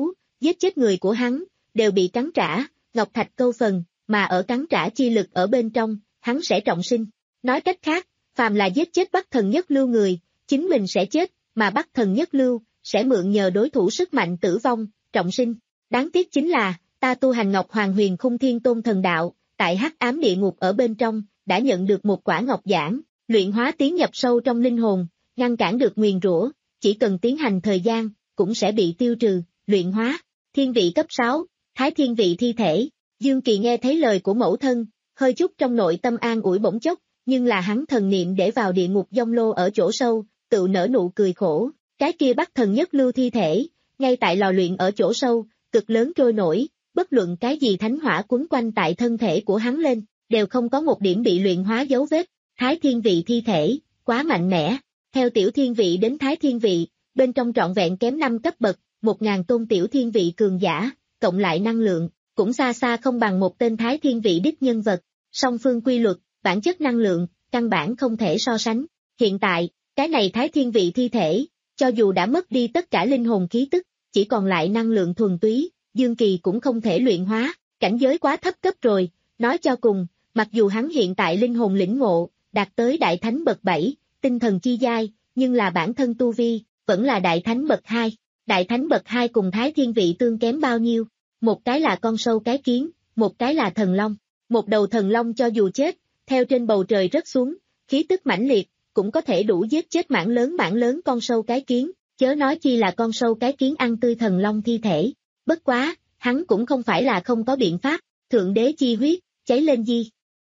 giết chết người của hắn, đều bị cắn trả, ngọc thạch câu phần, mà ở cắn trả chi lực ở bên trong, hắn sẽ trọng sinh. Nói cách khác, phàm là giết chết Bắc Thần Nhất Lưu người, chính mình sẽ chết, mà Bắc Thần Nhất Lưu sẽ mượn nhờ đối thủ sức mạnh tử vong, trọng sinh. Đáng tiếc chính là, ta tu hành Ngọc Hoàng Huyền Khung Thiên Tôn Thần Đạo, tại hắc ám địa ngục ở bên trong, đã nhận được một quả ngọc giản, luyện hóa tiến nhập sâu trong linh hồn, ngăn cản được nguyền rủa, chỉ cần tiến hành thời gian, cũng sẽ bị tiêu trừ, luyện hóa. Thiên vị cấp sáu, Thái Thiên vị thi thể. Dương Kỳ nghe thấy lời của mẫu thân, hơi chút trong nội tâm an ủi bỗng chốc, nhưng là hắn thần niệm để vào địa ngục Dông Lô ở chỗ sâu, tự nở nụ cười khổ. Cái kia Bắc Thần Nhất Lưu thi thể, ngay tại lò luyện ở chỗ sâu, cực lớn trôi nổi, bất luận cái gì thánh hỏa quấn quanh tại thân thể của hắn lên, đều không có một điểm bị luyện hóa dấu vết. Thái Thiên vị thi thể, quá mạnh mẽ. Theo tiểu thiên vị đến Thái Thiên vị, bên trong trọn vẹn kém năm cấp bậc, một ngàn tôn tiểu thiên vị cường giả, cộng lại năng lượng, cũng xa xa không bằng một tên Thái Thiên vị đích nhân vật. Song phương quy luật, bản chất năng lượng, căn bản không thể so sánh. Hiện tại, cái này Thái Thiên vị thi thể, cho dù đã mất đi tất cả linh hồn khí tức, chỉ còn lại năng lượng thuần túy, Dương Kỳ cũng không thể luyện hóa, cảnh giới quá thấp cấp rồi. Nói cho cùng, mặc dù hắn hiện tại linh hồn lĩnh ngộ, đạt tới đại thánh bậc bảy, tinh thần chi giai, nhưng là bản thân tu vi, vẫn là đại thánh bậc hai. Đại thánh bậc hai cùng Thái Thiên vị tương kém bao nhiêu? Một cái là con sâu cái kiến, một cái là thần long. Một đầu thần long cho dù chết, theo trên bầu trời rớt xuống, khí tức mãnh liệt, cũng có thể đủ giết chết mảng lớn mảng lớn con sâu cái kiến, chớ nói chi là con sâu cái kiến ăn tươi thần long thi thể. Bất quá, hắn cũng không phải là không có biện pháp, thượng đế chi huyết, cháy lên di.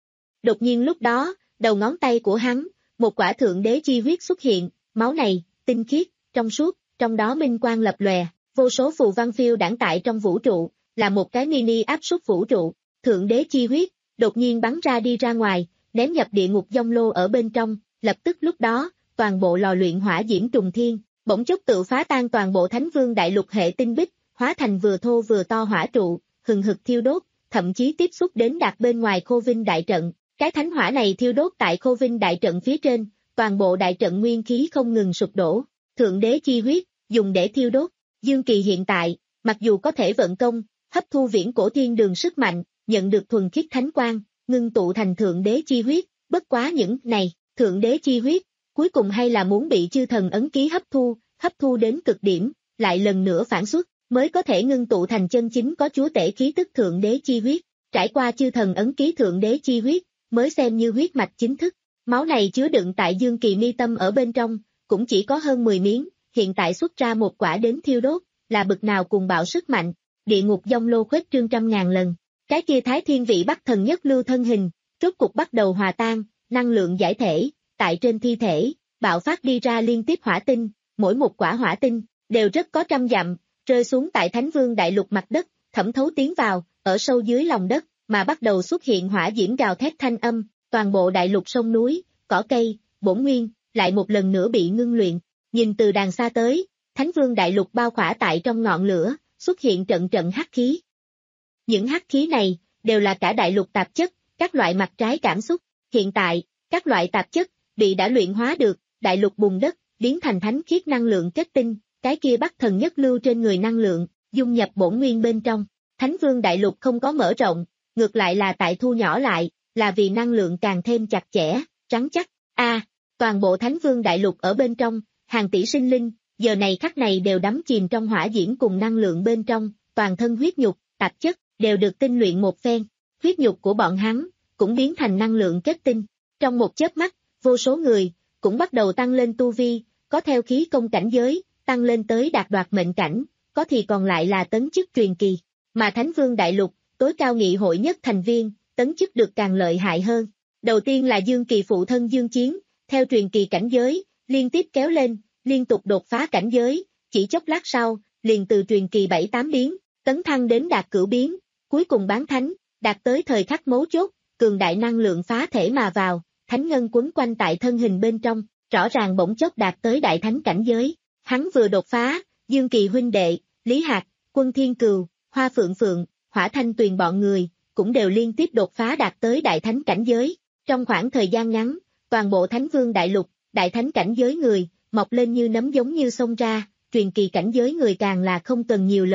Đột nhiên lúc đó, đầu ngón tay của hắn, một quả thượng đế chi huyết xuất hiện, máu này, tinh khiết, trong suốt, trong đó minh quang lập lòe, vô số phù văn phiêu đãng tại trong vũ trụ, là một cái mini áp suất vũ trụ, thượng đế chi huyết, đột nhiên bắn ra đi ra ngoài, ném nhập địa ngục Dông Lô ở bên trong, lập tức lúc đó, toàn bộ lò luyện hỏa diễm trùng thiên, bỗng chốc tự phá tan toàn bộ Thánh Vương Đại Lục hệ tinh bích, hóa thành vừa thô vừa to hỏa trụ, hừng hực thiêu đốt, thậm chí tiếp xúc đến đạt bên ngoài Khô Vinh đại trận. Cái thánh hỏa này thiêu đốt tại Khô Vinh đại trận phía trên, toàn bộ đại trận nguyên khí không ngừng sụp đổ. Thượng đế chi huyết, dùng để thiêu đốt. Dương Kỳ hiện tại, mặc dù có thể vận công, hấp thu viễn cổ thiên đường sức mạnh, nhận được thuần khiết thánh quang, ngưng tụ thành thượng đế chi huyết, bất quá những này, thượng đế chi huyết, cuối cùng hay là muốn bị chư thần ấn ký hấp thu, hấp thu đến cực điểm, lại lần nữa phản xuất, mới có thể ngưng tụ thành chân chính có chúa tể khí tức thượng đế chi huyết. Trải qua chư thần ấn ký thượng đế chi huyết, mới xem như huyết mạch chính thức. Máu này chứa đựng tại Dương Kỳ mi tâm ở bên trong, cũng chỉ có hơn mười miếng, hiện tại xuất ra một quả đến thiêu đốt, là bực nào cùng bạo sức mạnh. Địa ngục Dông Lô khuếch trương trăm ngàn lần. Cái kia Thái Thiên vị Bắc Thần Nhất Lưu thân hình, rốt cục bắt đầu hòa tan, năng lượng giải thể, tại trên thi thể, bạo phát đi ra liên tiếp hỏa tinh, mỗi một quả hỏa tinh, đều rất có trăm dặm, rơi xuống tại Thánh Vương Đại Lục mặt đất, thẩm thấu tiến vào, ở sâu dưới lòng đất, mà bắt đầu xuất hiện hỏa diễm gào thét thanh âm, toàn bộ đại lục sông núi, cỏ cây, bổn nguyên, lại một lần nữa bị ngưng luyện. Nhìn từ đàng xa tới, Thánh Vương Đại Lục bao khỏa tại trong ngọn lửa, xuất hiện trận trận hắc khí. Những hắc khí này, đều là cả đại lục tạp chất, các loại mặt trái cảm xúc. Hiện tại, các loại tạp chất, bị đã luyện hóa được, đại lục bùn đất, biến thành thánh khiết năng lượng kết tinh, cái kia Bắc Thần Nhất Lưu trên người năng lượng, dung nhập bổn nguyên bên trong. Thánh Vương Đại Lục không có mở rộng, ngược lại là tại thu nhỏ lại, là vì năng lượng càng thêm chặt chẽ, trắng chắc. A, à, toàn bộ Thánh Vương Đại Lục ở bên trong, hàng tỷ sinh linh, giờ này khắc này đều đắm chìm trong hỏa diễm cùng năng lượng bên trong, toàn thân huyết nhục, tạp chất, đều được tinh luyện một phen. Huyết nhục của bọn hắn, cũng biến thành năng lượng kết tinh. Trong một chớp mắt, vô số người, cũng bắt đầu tăng lên tu vi, có theo khí công cảnh giới, tăng lên tới đạt đoạt mệnh cảnh, có thì còn lại là tấn chức truyền kỳ. Mà Thánh Vương Đại Lục, tối cao nghị hội nhất thành viên, tấn chức được càng lợi hại hơn. Đầu tiên là Dương Kỳ phụ thân Dương Chiến, theo truyền kỳ cảnh giới, liên tiếp kéo lên, liên tục đột phá cảnh giới, chỉ chốc lát sau, liền từ truyền kỳ bảy tám biến, tấn thăng đến đạt cửu biến, cuối cùng bán thánh, đạt tới thời khắc mấu chốt, cường đại năng lượng phá thể mà vào, thánh ngân quấn quanh tại thân hình bên trong, rõ ràng bỗng chốc đạt tới đại thánh cảnh giới. Hắn vừa đột phá, Dương Kỳ huynh đệ, Lý Hạc, Quân Thiên Cừu, Hoa Phượng Phượng, Hỏa Thanh Tuyền bọn người, cũng đều liên tiếp đột phá đạt tới đại thánh cảnh giới. Trong khoảng thời gian ngắn, toàn bộ Thánh Vương Đại Lục, đại thánh cảnh giới người, mọc lên như nấm giống như sông ra, truyền kỳ cảnh giới người càng là không cần nhiều lời.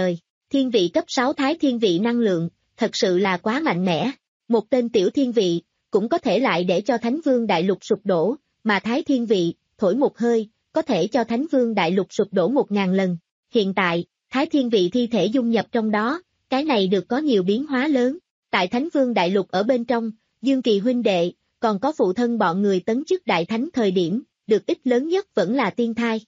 Thiên vị cấp sáu thái thiên vị năng lượng, thật sự là quá mạnh mẽ. Một tên tiểu thiên vị, cũng có thể lại để cho Thánh Vương Đại Lục sụp đổ, mà thái thiên vị, thổi một hơi, có thể cho Thánh Vương Đại Lục sụp đổ một ngàn lần. Hiện tại, thái thiên vị thi thể dung nhập trong đó, cái này được có nhiều biến hóa lớn. Tại Thánh Vương Đại Lục ở bên trong, Dương Kỳ huynh đệ, còn có phụ thân bọn người tấn chức đại thánh thời điểm, được ích lớn nhất vẫn là tiên thai.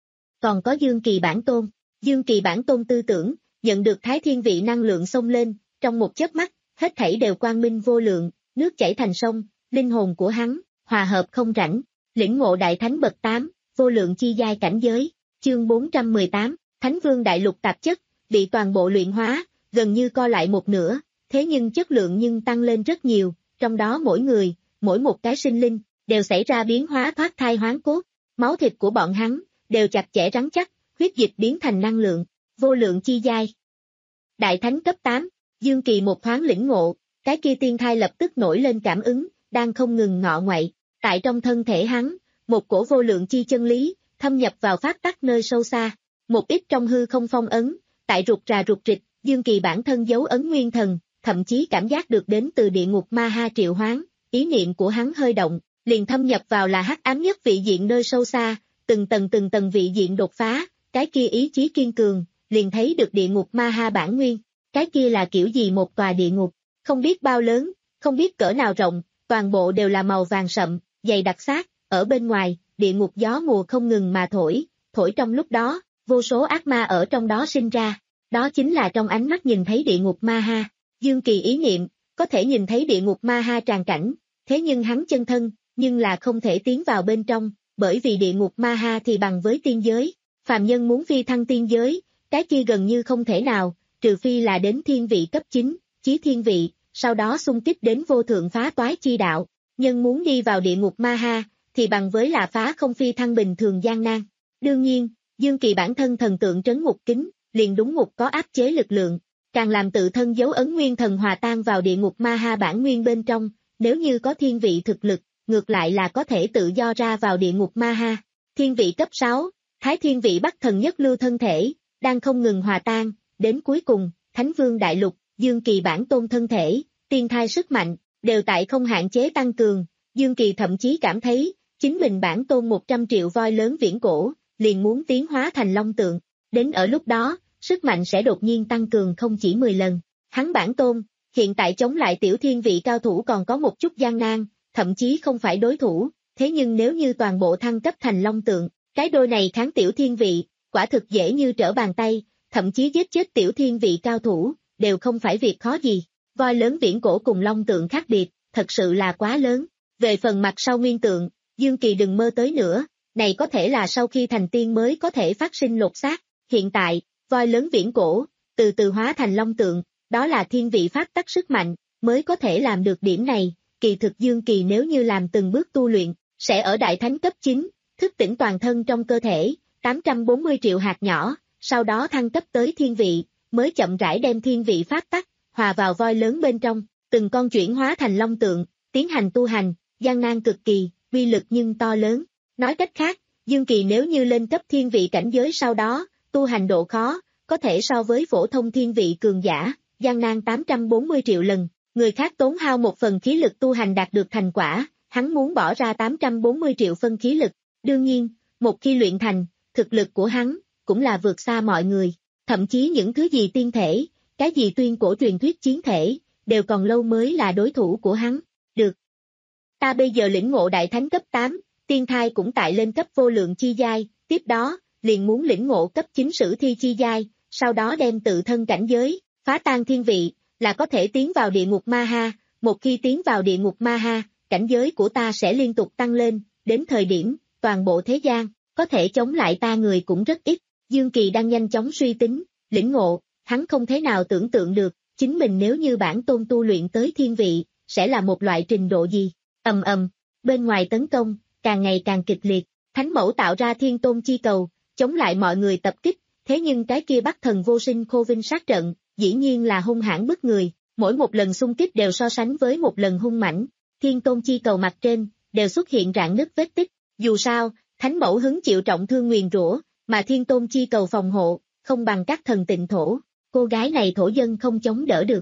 Còn có Dương Kỳ bản tôn, Dương Kỳ bản tôn tư tưởng, nhận được thái thiên vị năng lượng xông lên, trong một chớp mắt, hết thảy đều quang minh vô lượng, nước chảy thành sông, linh hồn của hắn, hòa hợp không rảnh, lĩnh ngộ đại thánh bậc tám, vô lượng chi giai cảnh giới, chương bốn trăm mười tám, Thánh Vương Đại Lục tạp chất, bị toàn bộ luyện hóa, gần như co lại một nửa, thế nhưng chất lượng nhưng tăng lên rất nhiều, trong đó mỗi người, mỗi một cái sinh linh, đều xảy ra biến hóa thoát thai hoán cốt, máu thịt của bọn hắn, đều chặt chẽ rắn chắc, huyết dịch biến thành năng lượng, vô lượng chi giai. Đại thánh cấp tám, Dương Kỳ một thoáng lĩnh ngộ, cái kia tiên thai lập tức nổi lên cảm ứng, đang không ngừng ngọ ngoại, tại trong thân thể hắn, một cổ vô lượng chi chân lý, thâm nhập vào pháp tắc nơi sâu xa, một ít trong hư không phong ấn, tại rụt rà rụt rịch, Dương Kỳ bản thân dấu ấn nguyên thần, thậm chí cảm giác được đến từ địa ngục ma ha triệu hoán, ý niệm của hắn hơi động, liền thâm nhập vào là hắc ám nhất vị diện nơi sâu xa, từng tầng từng tầng vị diện đột phá, cái kia ý chí kiên cường, liền thấy được địa ngục ma ha bản nguyên, cái kia là kiểu gì một tòa địa ngục, không biết bao lớn, không biết cỡ nào rộng, toàn bộ đều là màu vàng sậm, dày đặc xác, ở bên ngoài, địa ngục gió mùa không ngừng mà thổi, thổi trong lúc đó, vô số ác ma ở trong đó sinh ra, đó chính là trong ánh mắt nhìn thấy địa ngục ma ha. Dương Kỳ ý niệm, có thể nhìn thấy địa ngục ma ha tràn cảnh, thế nhưng hắn chân thân, nhưng là không thể tiến vào bên trong, bởi vì địa ngục ma ha thì bằng với tiên giới, phàm nhân muốn phi thăng tiên giới, cái kia gần như không thể nào, trừ phi là đến thiên vị cấp chín, chí thiên vị, sau đó xung kích đến vô thượng phá toái chi đạo, nhân muốn đi vào địa ngục ma ha, thì bằng với là phá không phi thăng bình thường gian nan. Đương nhiên, Dương Kỳ bản thân thần tượng trấn ngục kính, liền đúng ngục có áp chế lực lượng, càng làm tự thân dấu ấn nguyên thần hòa tan vào địa ngục ma ha bản nguyên bên trong, nếu như có thiên vị thực lực, ngược lại là có thể tự do ra vào địa ngục ma ha. Thiên vị cấp sáu, Thái thiên vị bắc thần nhất lưu thân thể, đang không ngừng hòa tan, đến cuối cùng, Thánh Vương Đại Lục, Dương Kỳ bản tôn thân thể, tiên thai sức mạnh, đều tại không hạn chế tăng cường, Dương Kỳ thậm chí cảm thấy, chính mình bản tôn một trăm triệu voi lớn viễn cổ, liền muốn tiến hóa thành long tượng, đến ở lúc đó, sức mạnh sẽ đột nhiên tăng cường không chỉ mười lần. Hắn bản tôn, hiện tại chống lại tiểu thiên vị cao thủ còn có một chút gian nan, thậm chí không phải đối thủ, thế nhưng nếu như toàn bộ thăng cấp thành long tượng, cái đôi này kháng tiểu thiên vị, quả thực dễ như trở bàn tay, thậm chí giết chết tiểu thiên vị cao thủ, đều không phải việc khó gì. Voi lớn viễn cổ cùng long tượng khác biệt, thật sự là quá lớn. Về phần mặt sau nguyên tượng, Dương Kỳ đừng mơ tới nữa, này có thể là sau khi thành tiên mới có thể phát sinh lột xác. Hiện tại, voi lớn viễn cổ, từ từ hóa thành long tượng, đó là thiên vị phát tắc sức mạnh, mới có thể làm được điểm này. Kỳ thực Dương Kỳ nếu như làm từng bước tu luyện, sẽ ở đại thánh cấp chín, thức tỉnh toàn thân trong cơ thể, tám trăm bốn mươi triệu hạt nhỏ, sau đó thăng cấp tới thiên vị, mới chậm rãi đem thiên vị phát tắc, hòa vào voi lớn bên trong, từng con chuyển hóa thành long tượng, tiến hành tu hành, gian nan cực kỳ, uy lực nhưng to lớn. Nói cách khác, Dương Kỳ nếu như lên cấp thiên vị cảnh giới sau đó, tu hành độ khó, có thể so với phổ thông thiên vị cường giả, gian nan tám trăm bốn mươi triệu lần, người khác tốn hao một phần khí lực tu hành đạt được thành quả, hắn muốn bỏ ra tám trăm bốn mươi triệu phân khí lực. Đương nhiên, một khi luyện thành, thực lực của hắn, cũng là vượt xa mọi người, thậm chí những thứ gì tiên thể, cái gì tuyên cổ truyền thuyết chiến thể, đều còn lâu mới là đối thủ của hắn. Được. Ta bây giờ lĩnh ngộ đại thánh cấp tám, tiên thai cũng tại lên cấp vô lượng chi giai, tiếp đó, liền muốn lĩnh ngộ cấp chín sử thi chi giai, sau đó đem tự thân cảnh giới, phá tan thiên vị, là có thể tiến vào địa ngục ma ha, một khi tiến vào địa ngục ma ha, cảnh giới của ta sẽ liên tục tăng lên, đến thời điểm, toàn bộ thế gian, có thể chống lại ta người cũng rất ít. Dương Kỳ đang nhanh chóng suy tính, lĩnh ngộ, hắn không thể nào tưởng tượng được, chính mình nếu như bản tôn tu luyện tới thiên vị, sẽ là một loại trình độ gì. Ầm ầm, bên ngoài tấn công, càng ngày càng kịch liệt, Thánh Mẫu tạo ra thiên tôn chi cầu, chống lại mọi người tập kích, thế nhưng cái kia Bắc Thần vô sinh khô vinh sát trận, dĩ nhiên là hung hãn bức người, mỗi một lần xung kích đều so sánh với một lần hung mãnh, thiên tôn chi cầu mặt trên, đều xuất hiện rạn nứt vết tích, dù sao, Thánh Mẫu hứng chịu trọng thương nguyền rủa, mà thiên tôn chi cầu phòng hộ, không bằng các thần tịnh thổ, cô gái này thổ dân không chống đỡ được.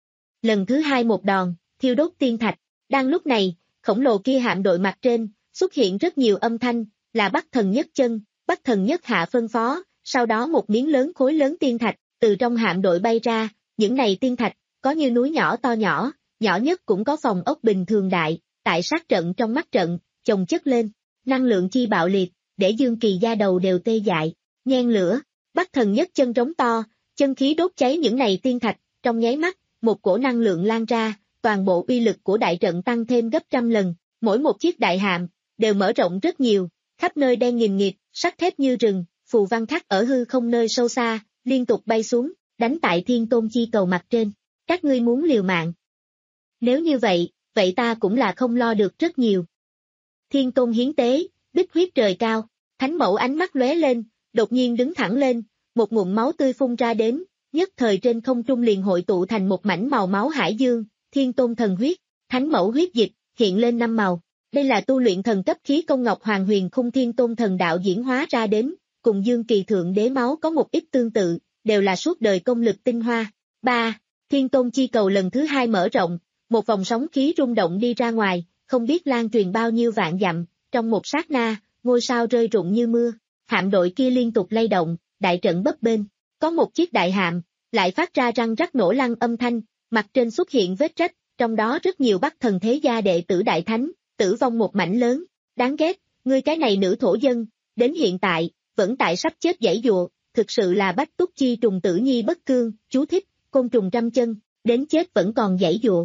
Lần thứ hai một đòn, thiêu đốt tiên thạch, đang lúc này, khổng lồ kia hạm đội mặt trên, xuất hiện rất nhiều âm thanh, là Bắc Thần Nhất Chân, Bắc Thần Nhất Hạ phân phó, sau đó một miếng lớn khối lớn tiên thạch, từ trong hạm đội bay ra, những này tiên thạch, có như núi nhỏ to nhỏ, nhỏ nhất cũng có phòng ốc bình thường đại, tại sát trận trong mắt trận, chồng chất lên, năng lượng chi bạo liệt, để Dương Kỳ da đầu đều tê dại, nhen lửa, Bắc Thần Nhất Chân trống to, chân khí đốt cháy những này tiên thạch, trong nháy mắt, một cổ năng lượng lan ra, toàn bộ uy lực của đại trận tăng thêm gấp trăm lần, mỗi một chiếc đại hạm, đều mở rộng rất nhiều, khắp nơi đen nghìn nghịt, sắt thép như rừng, phù văn khắc ở hư không nơi sâu xa, liên tục bay xuống, đánh tại Thiên Tôn chi cầu mặt trên, các ngươi muốn liều mạng. Nếu như vậy, vậy ta cũng là không lo được rất nhiều. Thiên Tôn hiến tế, bích huyết trời cao, Thánh Mẫu ánh mắt lóe lên, đột nhiên đứng thẳng lên, một ngụm máu tươi phun ra đến, nhất thời trên không trung liền hội tụ thành một mảnh màu máu hải dương, Thiên Tôn thần huyết, Thánh Mẫu huyết dịch, hiện lên năm màu. Đây là tu luyện thần cấp khí công Ngọc Hoàng Huyền Khung Thiên Tôn thần đạo diễn hóa ra đến, cùng Dương Kỳ thượng đế máu có một ít tương tự, đều là suốt đời công lực tinh hoa. ba. Thiên Tôn chi cầu lần thứ hai mở rộng, một vòng sóng khí rung động đi ra ngoài, không biết lan truyền bao nhiêu vạn dặm, trong một sát na, ngôi sao rơi rụng như mưa, hạm đội kia liên tục lay động, đại trận bấp bênh, có một chiếc đại hạm, lại phát ra răng rắc nổ lăn âm thanh, mặt trên xuất hiện vết rách, trong đó rất nhiều Bắc Thần thế gia đệ tử đại thánh, tử vong một mảnh lớn, đáng ghét, ngươi cái này nữ thổ dân, đến hiện tại, vẫn tại sắp chết giãy dụa, thực sự là bách túc chi trùng tử nhi bất cương, chú thích, côn trùng trăm chân, đến chết vẫn còn giãy dụa.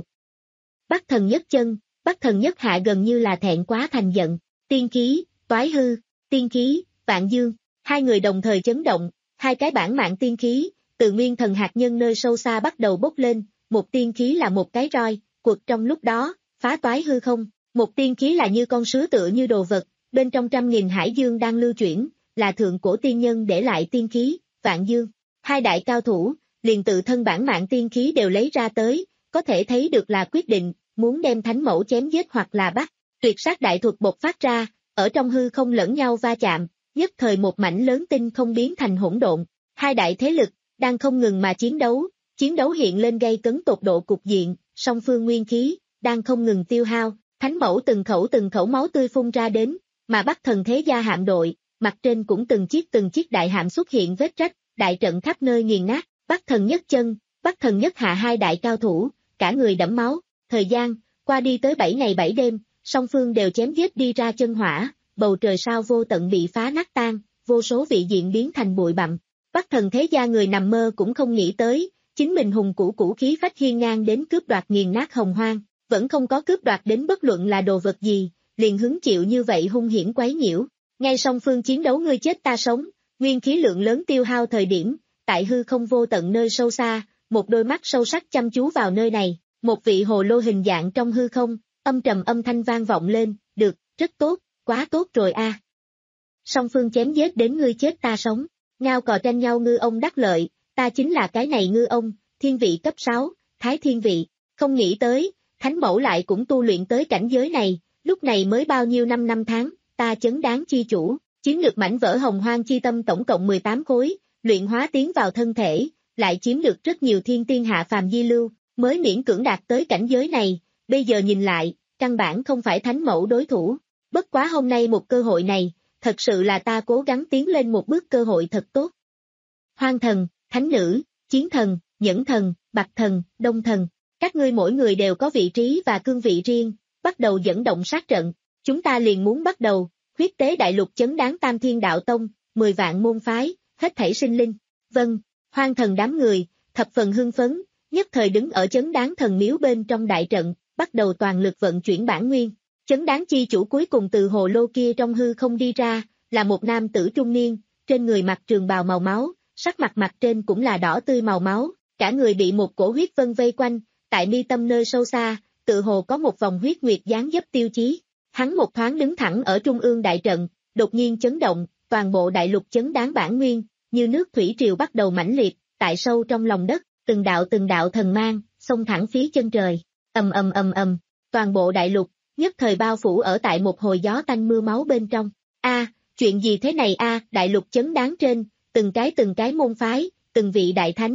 Bắc Thần Nhất Chân, Bắc Thần Nhất Hạ gần như là thẹn quá thành giận, tiên khí, toái hư, tiên khí, vạn dương, hai người đồng thời chấn động, hai cái bản mạng tiên khí, từ nguyên thần hạt nhân nơi sâu xa bắt đầu bốc lên, một tiên khí là một cái roi, quật trong lúc đó, phá toái hư không, một tiên khí là như con sứ tựa như đồ vật, bên trong trăm nghìn hải dương đang lưu chuyển, là thượng cổ tiên nhân để lại tiên khí, vạn dương, hai đại cao thủ, liền tự thân bản mạng tiên khí đều lấy ra tới, có thể thấy được là quyết định, muốn đem Thánh Mẫu chém giết hoặc là bắt, tuyệt sát đại thuật bộc phát ra, ở trong hư không lẫn nhau va chạm, nhất thời một mảnh lớn tinh không biến thành hỗn độn, hai đại thế lực, đang không ngừng mà chiến đấu, chiến đấu hiện lên gây cấn tột độ cục diện, song phương nguyên khí, đang không ngừng tiêu hao, Thánh Mẫu từng khẩu từng khẩu máu tươi phun ra đến, mà Bắc Thần thế gia hạm đội, mặt trên cũng từng chiếc từng chiếc đại hạm xuất hiện vết rách, đại trận khắp nơi nghiền nát, Bắc Thần Nhất Chân, Bắc Thần Nhất Hạ hai đại cao thủ, cả người đẫm máu, thời gian, qua đi tới bảy ngày bảy đêm, song phương đều chém giết đi ra chân hỏa, bầu trời sao vô tận bị phá nát tan, vô số vị diện biến thành bụi bặm. Bắc Thần thế gia người nằm mơ cũng không nghĩ tới, chính mình hùng cũ cũ khí phách hiên ngang đến cướp đoạt nghiền nát hồng hoang, vẫn không có cướp đoạt đến bất luận là đồ vật gì, liền hứng chịu như vậy hung hiểm quấy nhiễu. Ngay song phương chiến đấu ngươi chết ta sống, nguyên khí lượng lớn tiêu hao thời điểm, tại hư không vô tận nơi sâu xa, một đôi mắt sâu sắc chăm chú vào nơi này, một vị hồ lô hình dạng trong hư không, âm trầm âm thanh vang vọng lên, được, rất tốt, quá tốt rồi a. À. Song phương chém giết đến ngươi chết ta sống, ngao cò tranh nhau ngư ông đắc lợi, ta chính là cái này ngư ông, thiên vị cấp sáu, thái thiên vị, không nghĩ tới, Thánh Mẫu lại cũng tu luyện tới cảnh giới này, lúc này mới bao nhiêu năm năm tháng, ta chấn đáng chi chủ, chiếm được mảnh vỡ hồng hoang chi tâm tổng cộng mười tám khối, luyện hóa tiến vào thân thể, lại chiếm được rất nhiều thiên tiên hạ phàm di lưu, mới miễn cưỡng đạt tới cảnh giới này, bây giờ nhìn lại, căn bản không phải Thánh Mẫu đối thủ, bất quá hôm nay một cơ hội này, thật sự là ta cố gắng tiến lên một bước cơ hội thật tốt. Hoang thần, thánh nữ, chiến thần, nhẫn thần, bạch thần, đông thần, các ngươi mỗi người đều có vị trí và cương vị riêng, bắt đầu dẫn động sát trận, chúng ta liền muốn bắt đầu, huyết tế đại lục chấn đáng Tam Thiên Đạo Tông, mười vạn môn phái, hết thảy sinh linh. Vâng, hoang thần đám người, thập phần hưng phấn, nhất thời đứng ở chấn đáng thần miếu bên trong đại trận, bắt đầu toàn lực vận chuyển bản nguyên. Chấn đáng chi chủ cuối cùng từ hồ lô kia trong hư không đi ra, là một nam tử trung niên, trên người mặc trường bào màu máu, sắc mặt mặt trên cũng là đỏ tươi màu máu, cả người bị một cổ huyết vân vây quanh, tại mi tâm nơi sâu xa, tự hồ có một vòng huyết nguyệt dáng dấp tiêu chí. Hắn một thoáng đứng thẳng ở trung ương đại trận, đột nhiên chấn động, toàn bộ đại lục chấn đáng bản nguyên, như nước thủy triều bắt đầu mãnh liệt, tại sâu trong lòng đất, từng đạo từng đạo thần mang, xông thẳng phía chân trời, ầm ầm ầm ầm, toàn bộ đại lục nhất thời bao phủ ở tại một hồi gió tanh mưa máu bên trong. A, à, chuyện gì thế này a? À, đại lục chấn đáng trên, từng cái từng cái môn phái, từng vị đại thánh, toàn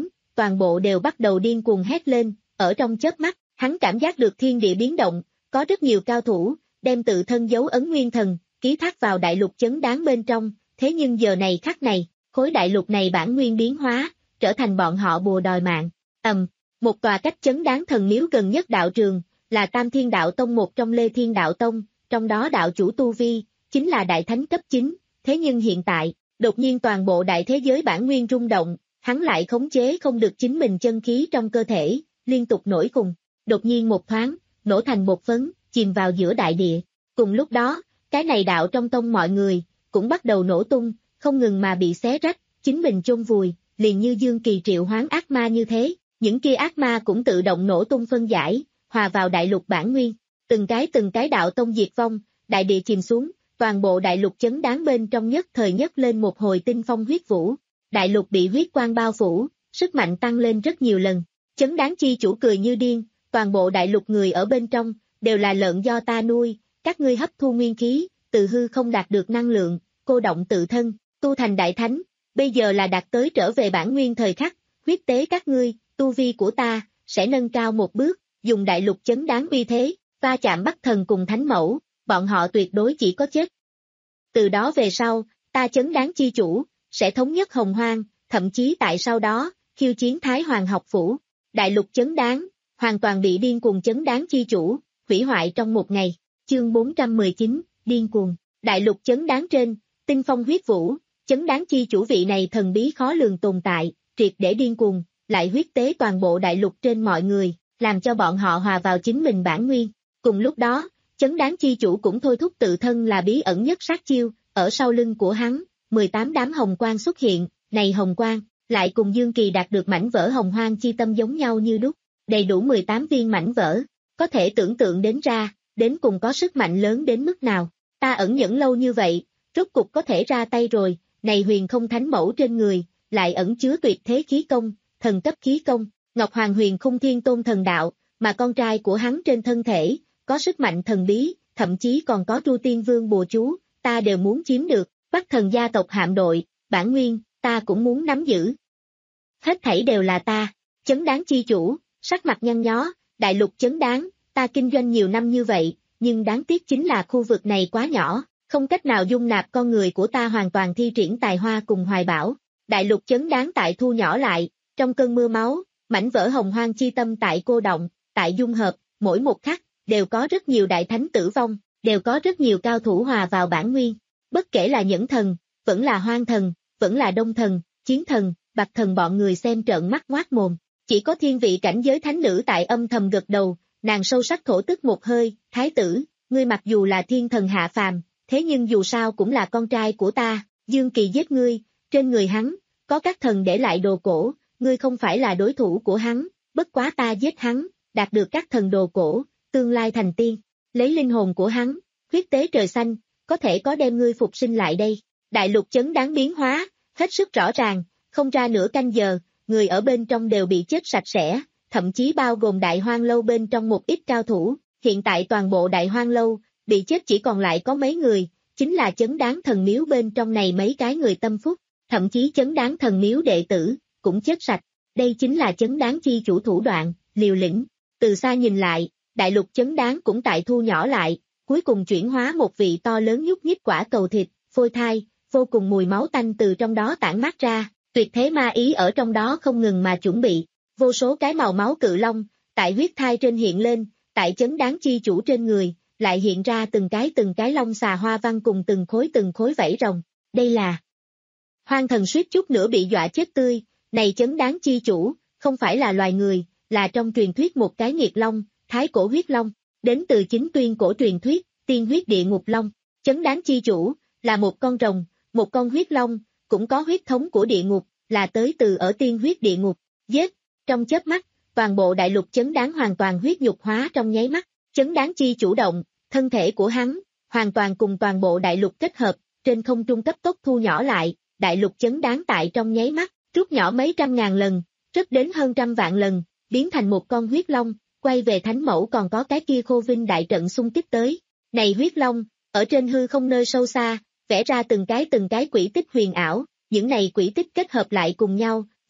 toàn bộ đều bắt đầu điên cuồng hét lên, ở trong chớp mắt, hắn cảm giác được thiên địa biến động, có rất nhiều cao thủ, đem tự thân dấu ấn nguyên thần, ký thác vào đại lục chấn đáng bên trong, thế nhưng giờ này khắc này, khối đại lục này bản nguyên biến hóa, trở thành bọn họ bùa đòi mạng. Ầm, một tòa cách chấn đáng thần miếu gần nhất đạo trường, là Tam Thiên Đạo Tông một trong Lê Thiên Đạo Tông, trong đó đạo chủ tu vi, chính là đại thánh cấp chín, thế nhưng hiện tại, đột nhiên toàn bộ đại thế giới bản nguyên rung động, hắn lại khống chế không được chính mình chân khí trong cơ thể, liên tục nổi khùng, đột nhiên một thoáng, nổ thành bột phấn, chìm vào giữa đại địa. Cùng lúc đó, cái này đạo trong tông mọi người, cũng bắt đầu nổ tung, không ngừng mà bị xé rách, chính mình chôn vùi, liền như Dương Kỳ triệu hoán ác ma như thế, những kia ác ma cũng tự động nổ tung phân giải, hòa vào đại lục bản nguyên, từng cái từng cái đạo tông diệt vong, đại địa chìm xuống, toàn bộ đại lục chấn đáng bên trong nhất thời nhất lên một hồi tinh phong huyết vũ, đại lục bị huyết quang bao phủ, sức mạnh tăng lên rất nhiều lần, chấn đáng chi chủ cười như điên, toàn bộ đại lục người ở bên trong, đều là lợn do ta nuôi, các ngươi hấp thu nguyên khí, từ hư không đạt được năng lượng, cô động tự thân, tu thành đại thánh, bây giờ là đạt tới trở về bản nguyên thời khắc, huyết tế các ngươi, tu vi của ta, sẽ nâng cao một bước, dùng đại lục chấn đáng uy thế, va chạm Bắc Thần cùng Thánh Mẫu, bọn họ tuyệt đối chỉ có chết. Từ đó về sau, ta chấn đáng chi chủ, sẽ thống nhất hồng hoang, thậm chí tại sau đó, khiêu chiến Thái Hoàng học phủ, đại lục chấn đáng, hoàn toàn bị điên cuồng chấn đáng chi chủ, hủy hoại trong một ngày, chương bốn trăm mười chín, điên cuồng, đại lục chấn đáng trên, tinh phong huyết vũ, chấn đáng chi chủ vị này thần bí khó lường tồn tại, triệt để điên cuồng, lại huyết tế toàn bộ đại lục trên mọi người, làm cho bọn họ hòa vào chính mình bản nguyên. Cùng lúc đó, chấn đáng chi chủ cũng thôi thúc tự thân là bí ẩn nhất sát chiêu, ở sau lưng của hắn, mười tám đám hồng quang xuất hiện, này hồng quang, lại cùng Dương Kỳ đạt được mảnh vỡ hồng hoang chi tâm giống nhau như đúc, đầy đủ mười tám viên mảnh vỡ, có thể tưởng tượng đến ra, đến cùng có sức mạnh lớn đến mức nào, ta ẩn nhẫn lâu như vậy, rốt cục có thể ra tay rồi, này huyền không thánh mẫu trên người, lại ẩn chứa tuyệt thế khí công, thần cấp khí công, Ngọc Hoàng huyền khung thiên tôn thần đạo, mà con trai của hắn trên thân thể, có sức mạnh thần bí, thậm chí còn có Tru Tiên Vương bùa chú, ta đều muốn chiếm được, Bắc Thần gia tộc hạm đội, bản nguyên, ta cũng muốn nắm giữ. Hết thảy đều là ta, chấn đáng chi chủ, sắc mặt nhăn nhó, đại lục chấn đáng, ta kinh doanh nhiều năm như vậy, nhưng đáng tiếc chính là khu vực này quá nhỏ, không cách nào dung nạp con người của ta hoàn toàn thi triển tài hoa cùng hoài bão. Đại lục chấn đáng tại thu nhỏ lại, trong cơn mưa máu, mảnh vỡ hồng hoang chi tâm tại cô động, tại dung hợp, mỗi một khắc, đều có rất nhiều đại thánh tử vong, đều có rất nhiều cao thủ hòa vào bản nguyên. Bất kể là nhẫn thần, vẫn là hoang thần, vẫn là đông thần, chiến thần, bạch thần bọn người xem trợn mắt ngoác mồm. Chỉ có thiên vị cảnh giới thánh nữ tại âm thầm gật đầu, nàng sâu sắc thổ tức một hơi, thái tử, ngươi mặc dù là thiên thần hạ phàm, thế nhưng dù sao cũng là con trai của ta, Dương Kỳ giết ngươi, trên người hắn, có các thần để lại đồ cổ, ngươi không phải là đối thủ của hắn, bất quá ta giết hắn, đạt được các thần đồ cổ, tương lai thành tiên, lấy linh hồn của hắn, huyết tế trời xanh, có thể có đem ngươi phục sinh lại đây. Đại lục chấn đáng biến hóa, hết sức rõ ràng, không ra nửa canh giờ, người ở bên trong đều bị chết sạch sẽ, thậm chí bao gồm đại hoang lâu bên trong một ít cao thủ, hiện tại toàn bộ đại hoang lâu, bị chết chỉ còn lại có mấy người, chính là chấn đáng thần miếu bên trong này mấy cái người tâm phúc, thậm chí chấn đáng thần miếu đệ tử, cũng chết sạch, đây chính là chấn đáng chi chủ thủ đoạn, liều lĩnh, từ xa nhìn lại, đại lục chấn đáng cũng tại thu nhỏ lại, cuối cùng chuyển hóa một vị to lớn nhúc nhích quả cầu thịt, phôi thai, vô cùng mùi máu tanh từ trong đó tản mát ra, tuyệt thế ma ý ở trong đó không ngừng mà chuẩn bị, vô số cái màu máu cự long, tại huyết thai trên hiện lên, tại chấn đáng chi chủ trên người, lại hiện ra từng cái từng cái long xà hoa văn cùng từng khối từng khối vảy rồng, đây là hoang thần suýt chút nữa bị dọa chết tươi, này chấn đáng chi chủ, không phải là loài người, là trong truyền thuyết một cái nghiệt long, thái cổ huyết long, đến từ chính tuyên cổ truyền thuyết, tiên huyết địa ngục long, chấn đáng chi chủ, là một con rồng, một con huyết long, cũng có huyết thống của địa ngục, là tới từ ở tiên huyết địa ngục, giết, trong chớp mắt, toàn bộ đại lục chấn đáng hoàn toàn huyết nhục hóa trong nháy mắt, chấn đáng chi chủ động, thân thể của hắn, hoàn toàn cùng toàn bộ đại lục kết hợp, trên không trung cấp tốc thu nhỏ lại, đại lục chấn đáng tại trong nháy mắt, rút nhỏ mấy trăm ngàn lần, rất đến hơn trăm vạn lần, biến thành một con huyết long, quay về thánh mẫu còn có cái kia khô vinh đại trận xung kích tới. Này huyết long, ở trên hư không nơi sâu xa, vẽ ra từng cái từng cái quỷ tích huyền ảo, những này quỷ tích kết hợp lại cùng nhau,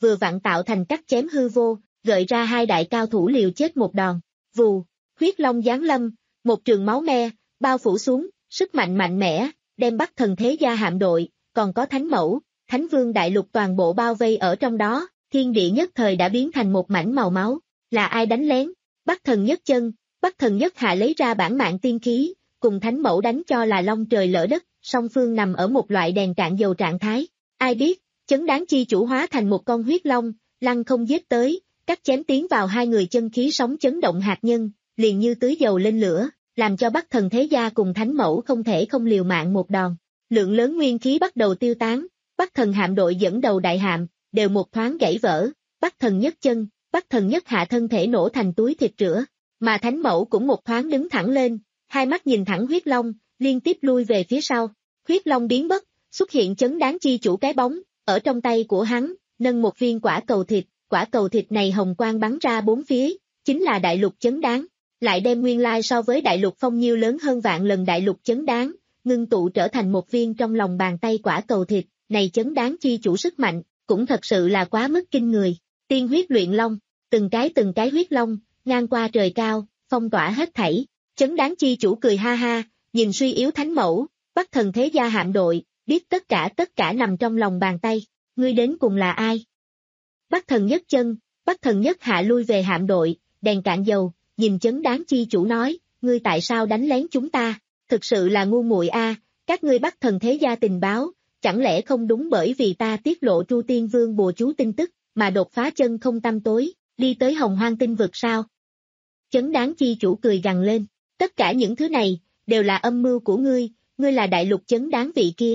vừa vặn tạo thành cắt chém hư vô, gợi ra hai đại cao thủ liều chết một đòn. Vù, huyết long giáng lâm, một trường máu me, bao phủ xuống, sức mạnh mạnh mẽ, đem Bắc Thần Thế Gia hạm đội, còn có Thánh Mẫu, Thánh Vương đại lục toàn bộ bao vây ở trong đó, thiên địa nhất thời đã biến thành một mảnh màu máu. Là ai đánh lén? Bắc Thần Nhất Chân, Bắc Thần Nhất Hạ lấy ra bản mạng tiên khí, cùng Thánh Mẫu đánh cho là long trời lỡ đất, song phương nằm ở một loại đèn cạn dầu trạng thái. Ai biết, chấn đáng chi chủ hóa thành một con huyết long, lăng không giết tới, cắt chém tiến vào hai người chân khí sóng chấn động hạt nhân, liền như tưới dầu lên lửa, làm cho Bắc Thần Thế Gia cùng Thánh Mẫu không thể không liều mạng một đòn. Lượng lớn nguyên khí bắt đầu tiêu tán, Bắc Thần hạm đội dẫn đầu đại hạm, đều một thoáng gãy vỡ, Bắc Thần Nhất Chân, Bắc Thần Nhất Hạ thân thể nổ thành túi thịt rửa, mà Thánh Mẫu cũng một thoáng đứng thẳng lên, hai mắt nhìn thẳng huyết long, liên tiếp lui về phía sau. Huyết long biến mất, xuất hiện chấn đáng chi chủ cái bóng, ở trong tay của hắn, nâng một viên quả cầu thịt, quả cầu thịt này hồng quang bắn ra bốn phía, chính là đại lục chấn đáng, lại đem nguyên lai so với đại lục phong nhiêu lớn hơn vạn lần đại lục chấn đáng, ngưng tụ trở thành một viên trong lòng bàn tay quả cầu thịt, này chấn đáng chi chủ sức mạnh, cũng thật sự là quá mức kinh người. Tiên huyết luyện long, từng cái từng cái huyết long, ngang qua trời cao, phong tỏa hết thảy. Chấn đáng chi chủ cười ha ha, nhìn suy yếu Thánh Mẫu, Bắc Thần Thế Gia hạm đội, biết tất cả tất cả nằm trong lòng bàn tay, ngươi đến cùng là ai? Bắc Thần Nhất Chân, Bắc Thần Nhất Hạ lui về hạm đội, đèn cạn dầu, nhìn chấn đáng chi chủ nói, ngươi tại sao đánh lén chúng ta? Thực sự là ngu muội a, các ngươi Bắc Thần Thế Gia tình báo, chẳng lẽ không đúng bởi vì ta tiết lộ Tru Tiên Vương bùa chú tin tức, mà đột phá chân không tăm tối, đi tới Hồng Hoang tinh vực sao? Chấn đáng chi chủ cười gằn lên, tất cả những thứ này, đều là âm mưu của ngươi, ngươi là đại lục chấn đáng vị kia.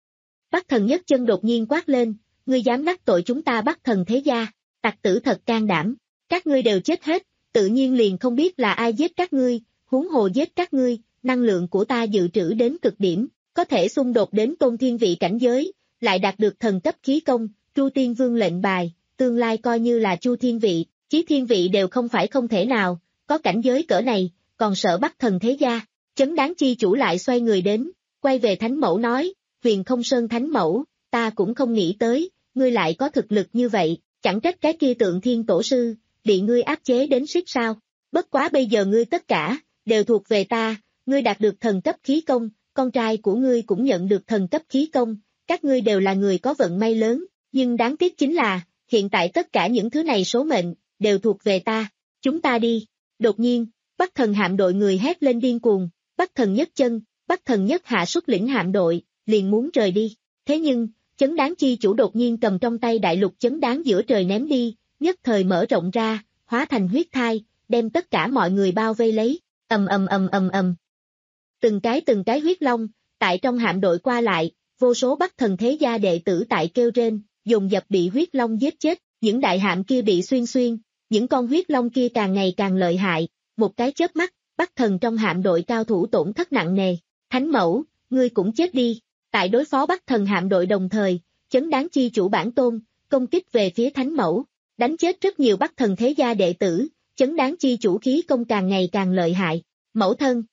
Bắc Thần Nhất Chân đột nhiên quát lên, ngươi dám đắc tội chúng ta Bắc Thần Thế Gia, tặc tử thật can đảm, các ngươi đều chết hết, tự nhiên liền không biết là ai giết các ngươi, huống hồ giết các ngươi, năng lượng của ta dự trữ đến cực điểm, có thể xung đột đến tôn thiên vị cảnh giới, lại đạt được thần cấp khí công, Tru Tiên Vương lệnh bài, tương lai coi như là Chu Thiên Vị, Chí Thiên Vị đều không phải không thể nào, có cảnh giới cỡ này, còn sợ Bắc Thần Thế Gia. Chấn đáng chi chủ lại xoay người đến, quay về Thánh Mẫu nói, Huyền Không Sơn Thánh Mẫu, ta cũng không nghĩ tới, ngươi lại có thực lực như vậy, chẳng trách cái kia Tượng Thiên Tổ Sư, bị ngươi áp chế đến suýt sao, bất quá bây giờ ngươi tất cả, đều thuộc về ta, ngươi đạt được thần cấp khí công, con trai của ngươi cũng nhận được thần cấp khí công, các ngươi đều là người có vận may lớn, nhưng đáng tiếc chính là, hiện tại tất cả những thứ này số mệnh, đều thuộc về ta, chúng ta đi. Đột nhiên, Bắc Thần hạm đội người hét lên điên cuồng, Bắc Thần Nhất Chân, Bắc Thần Nhất Hạ xuất lĩnh hạm đội, liền muốn rời đi. Thế nhưng, chấn đáng chi chủ đột nhiên cầm trong tay đại lục chấn đáng giữa trời ném đi, nhất thời mở rộng ra, hóa thành huyết thai, đem tất cả mọi người bao vây lấy, ầm ầm ầm ầm ầm. Từng cái từng cái huyết long, tại trong hạm đội qua lại, vô số Bắc Thần Thế Gia đệ tử tại kêu rên, dồn dập bị huyết long giết chết, những đại hạm kia bị xuyên xuyên, những con huyết long kia càng ngày càng lợi hại, một cái chớp mắt, Bắc Thần trong hạm đội cao thủ tổn thất nặng nề. Thánh Mẫu, ngươi cũng chết đi. Tại đối phó Bắc Thần hạm đội đồng thời, chấn đáng chi chủ bản tôn, công kích về phía Thánh Mẫu, đánh chết rất nhiều Bắc Thần Thế Gia đệ tử, chấn đáng chi chủ khí công càng ngày càng lợi hại. Mẫu thân,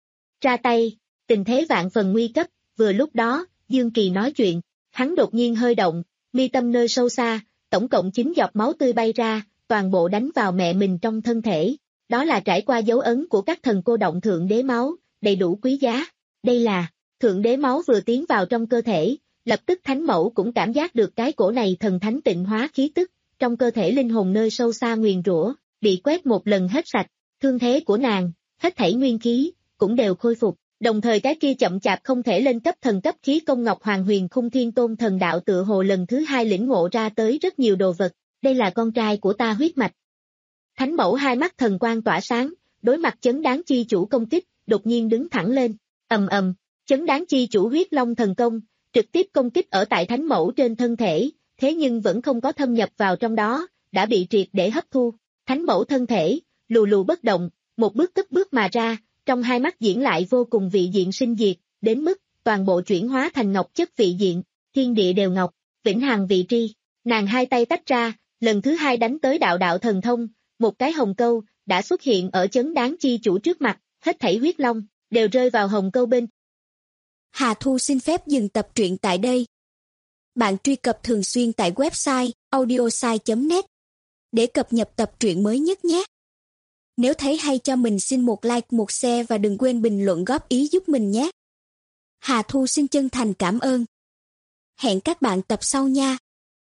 ra tay, tình thế vạn phần nguy cấp, vừa lúc đó, Dương Kỳ nói chuyện, hắn đột nhiên hơi động, mi tâm nơi sâu xa, tổng cộng chín giọt máu tươi bay ra, toàn bộ đánh vào mẹ mình trong thân thể. Đó là trải qua dấu ấn của các thần cô động thượng đế máu, đầy đủ quý giá. Đây là, thượng đế máu vừa tiến vào trong cơ thể, lập tức Thánh Mẫu cũng cảm giác được cái cổ này thần thánh tịnh hóa khí tức, trong cơ thể linh hồn nơi sâu xa nguyền rủa, bị quét một lần hết sạch, thương thế của nàng, hết thảy nguyên khí, cũng đều khôi phục, đồng thời cái kia chậm chạp không thể lên cấp thần cấp khí công Ngọc Hoàng Huyền Khung Thiên Tôn thần đạo tựa hồ lần thứ hai lĩnh ngộ ra tới rất nhiều đồ vật, đây là con trai của ta huyết mạch. Thánh Mẫu hai mắt thần quang tỏa sáng, đối mặt chấn đáng chi chủ công kích, đột nhiên đứng thẳng lên, ầm ầm, chấn đáng chi chủ huyết long thần công, trực tiếp công kích ở tại Thánh Mẫu trên thân thể, thế nhưng vẫn không có thâm nhập vào trong đó, đã bị triệt để hấp thu. Thánh Mẫu thân thể, lù lù bất động, một bước cất bước mà ra, trong hai mắt diễn lại vô cùng vị diện sinh diệt, đến mức, toàn bộ chuyển hóa thành ngọc chất vị diện, thiên địa đều ngọc, vĩnh hằng vị tri. Nàng hai tay tách ra, lần thứ hai đánh tới đạo đạo thần thông, một cái hồng câu, đã xuất hiện ở chấn đáng chi chủ trước mặt, hết thảy huyết long, đều rơi vào hồng câu bên. Hà Thu xin phép dừng tập truyện tại đây. Bạn truy cập thường xuyên tại website audiosai chấm net để cập nhật tập truyện mới nhất nhé. Nếu thấy hay cho mình xin một like, một share và đừng quên bình luận góp ý giúp mình nhé. Hà Thu xin chân thành cảm ơn. Hẹn các bạn tập sau nha.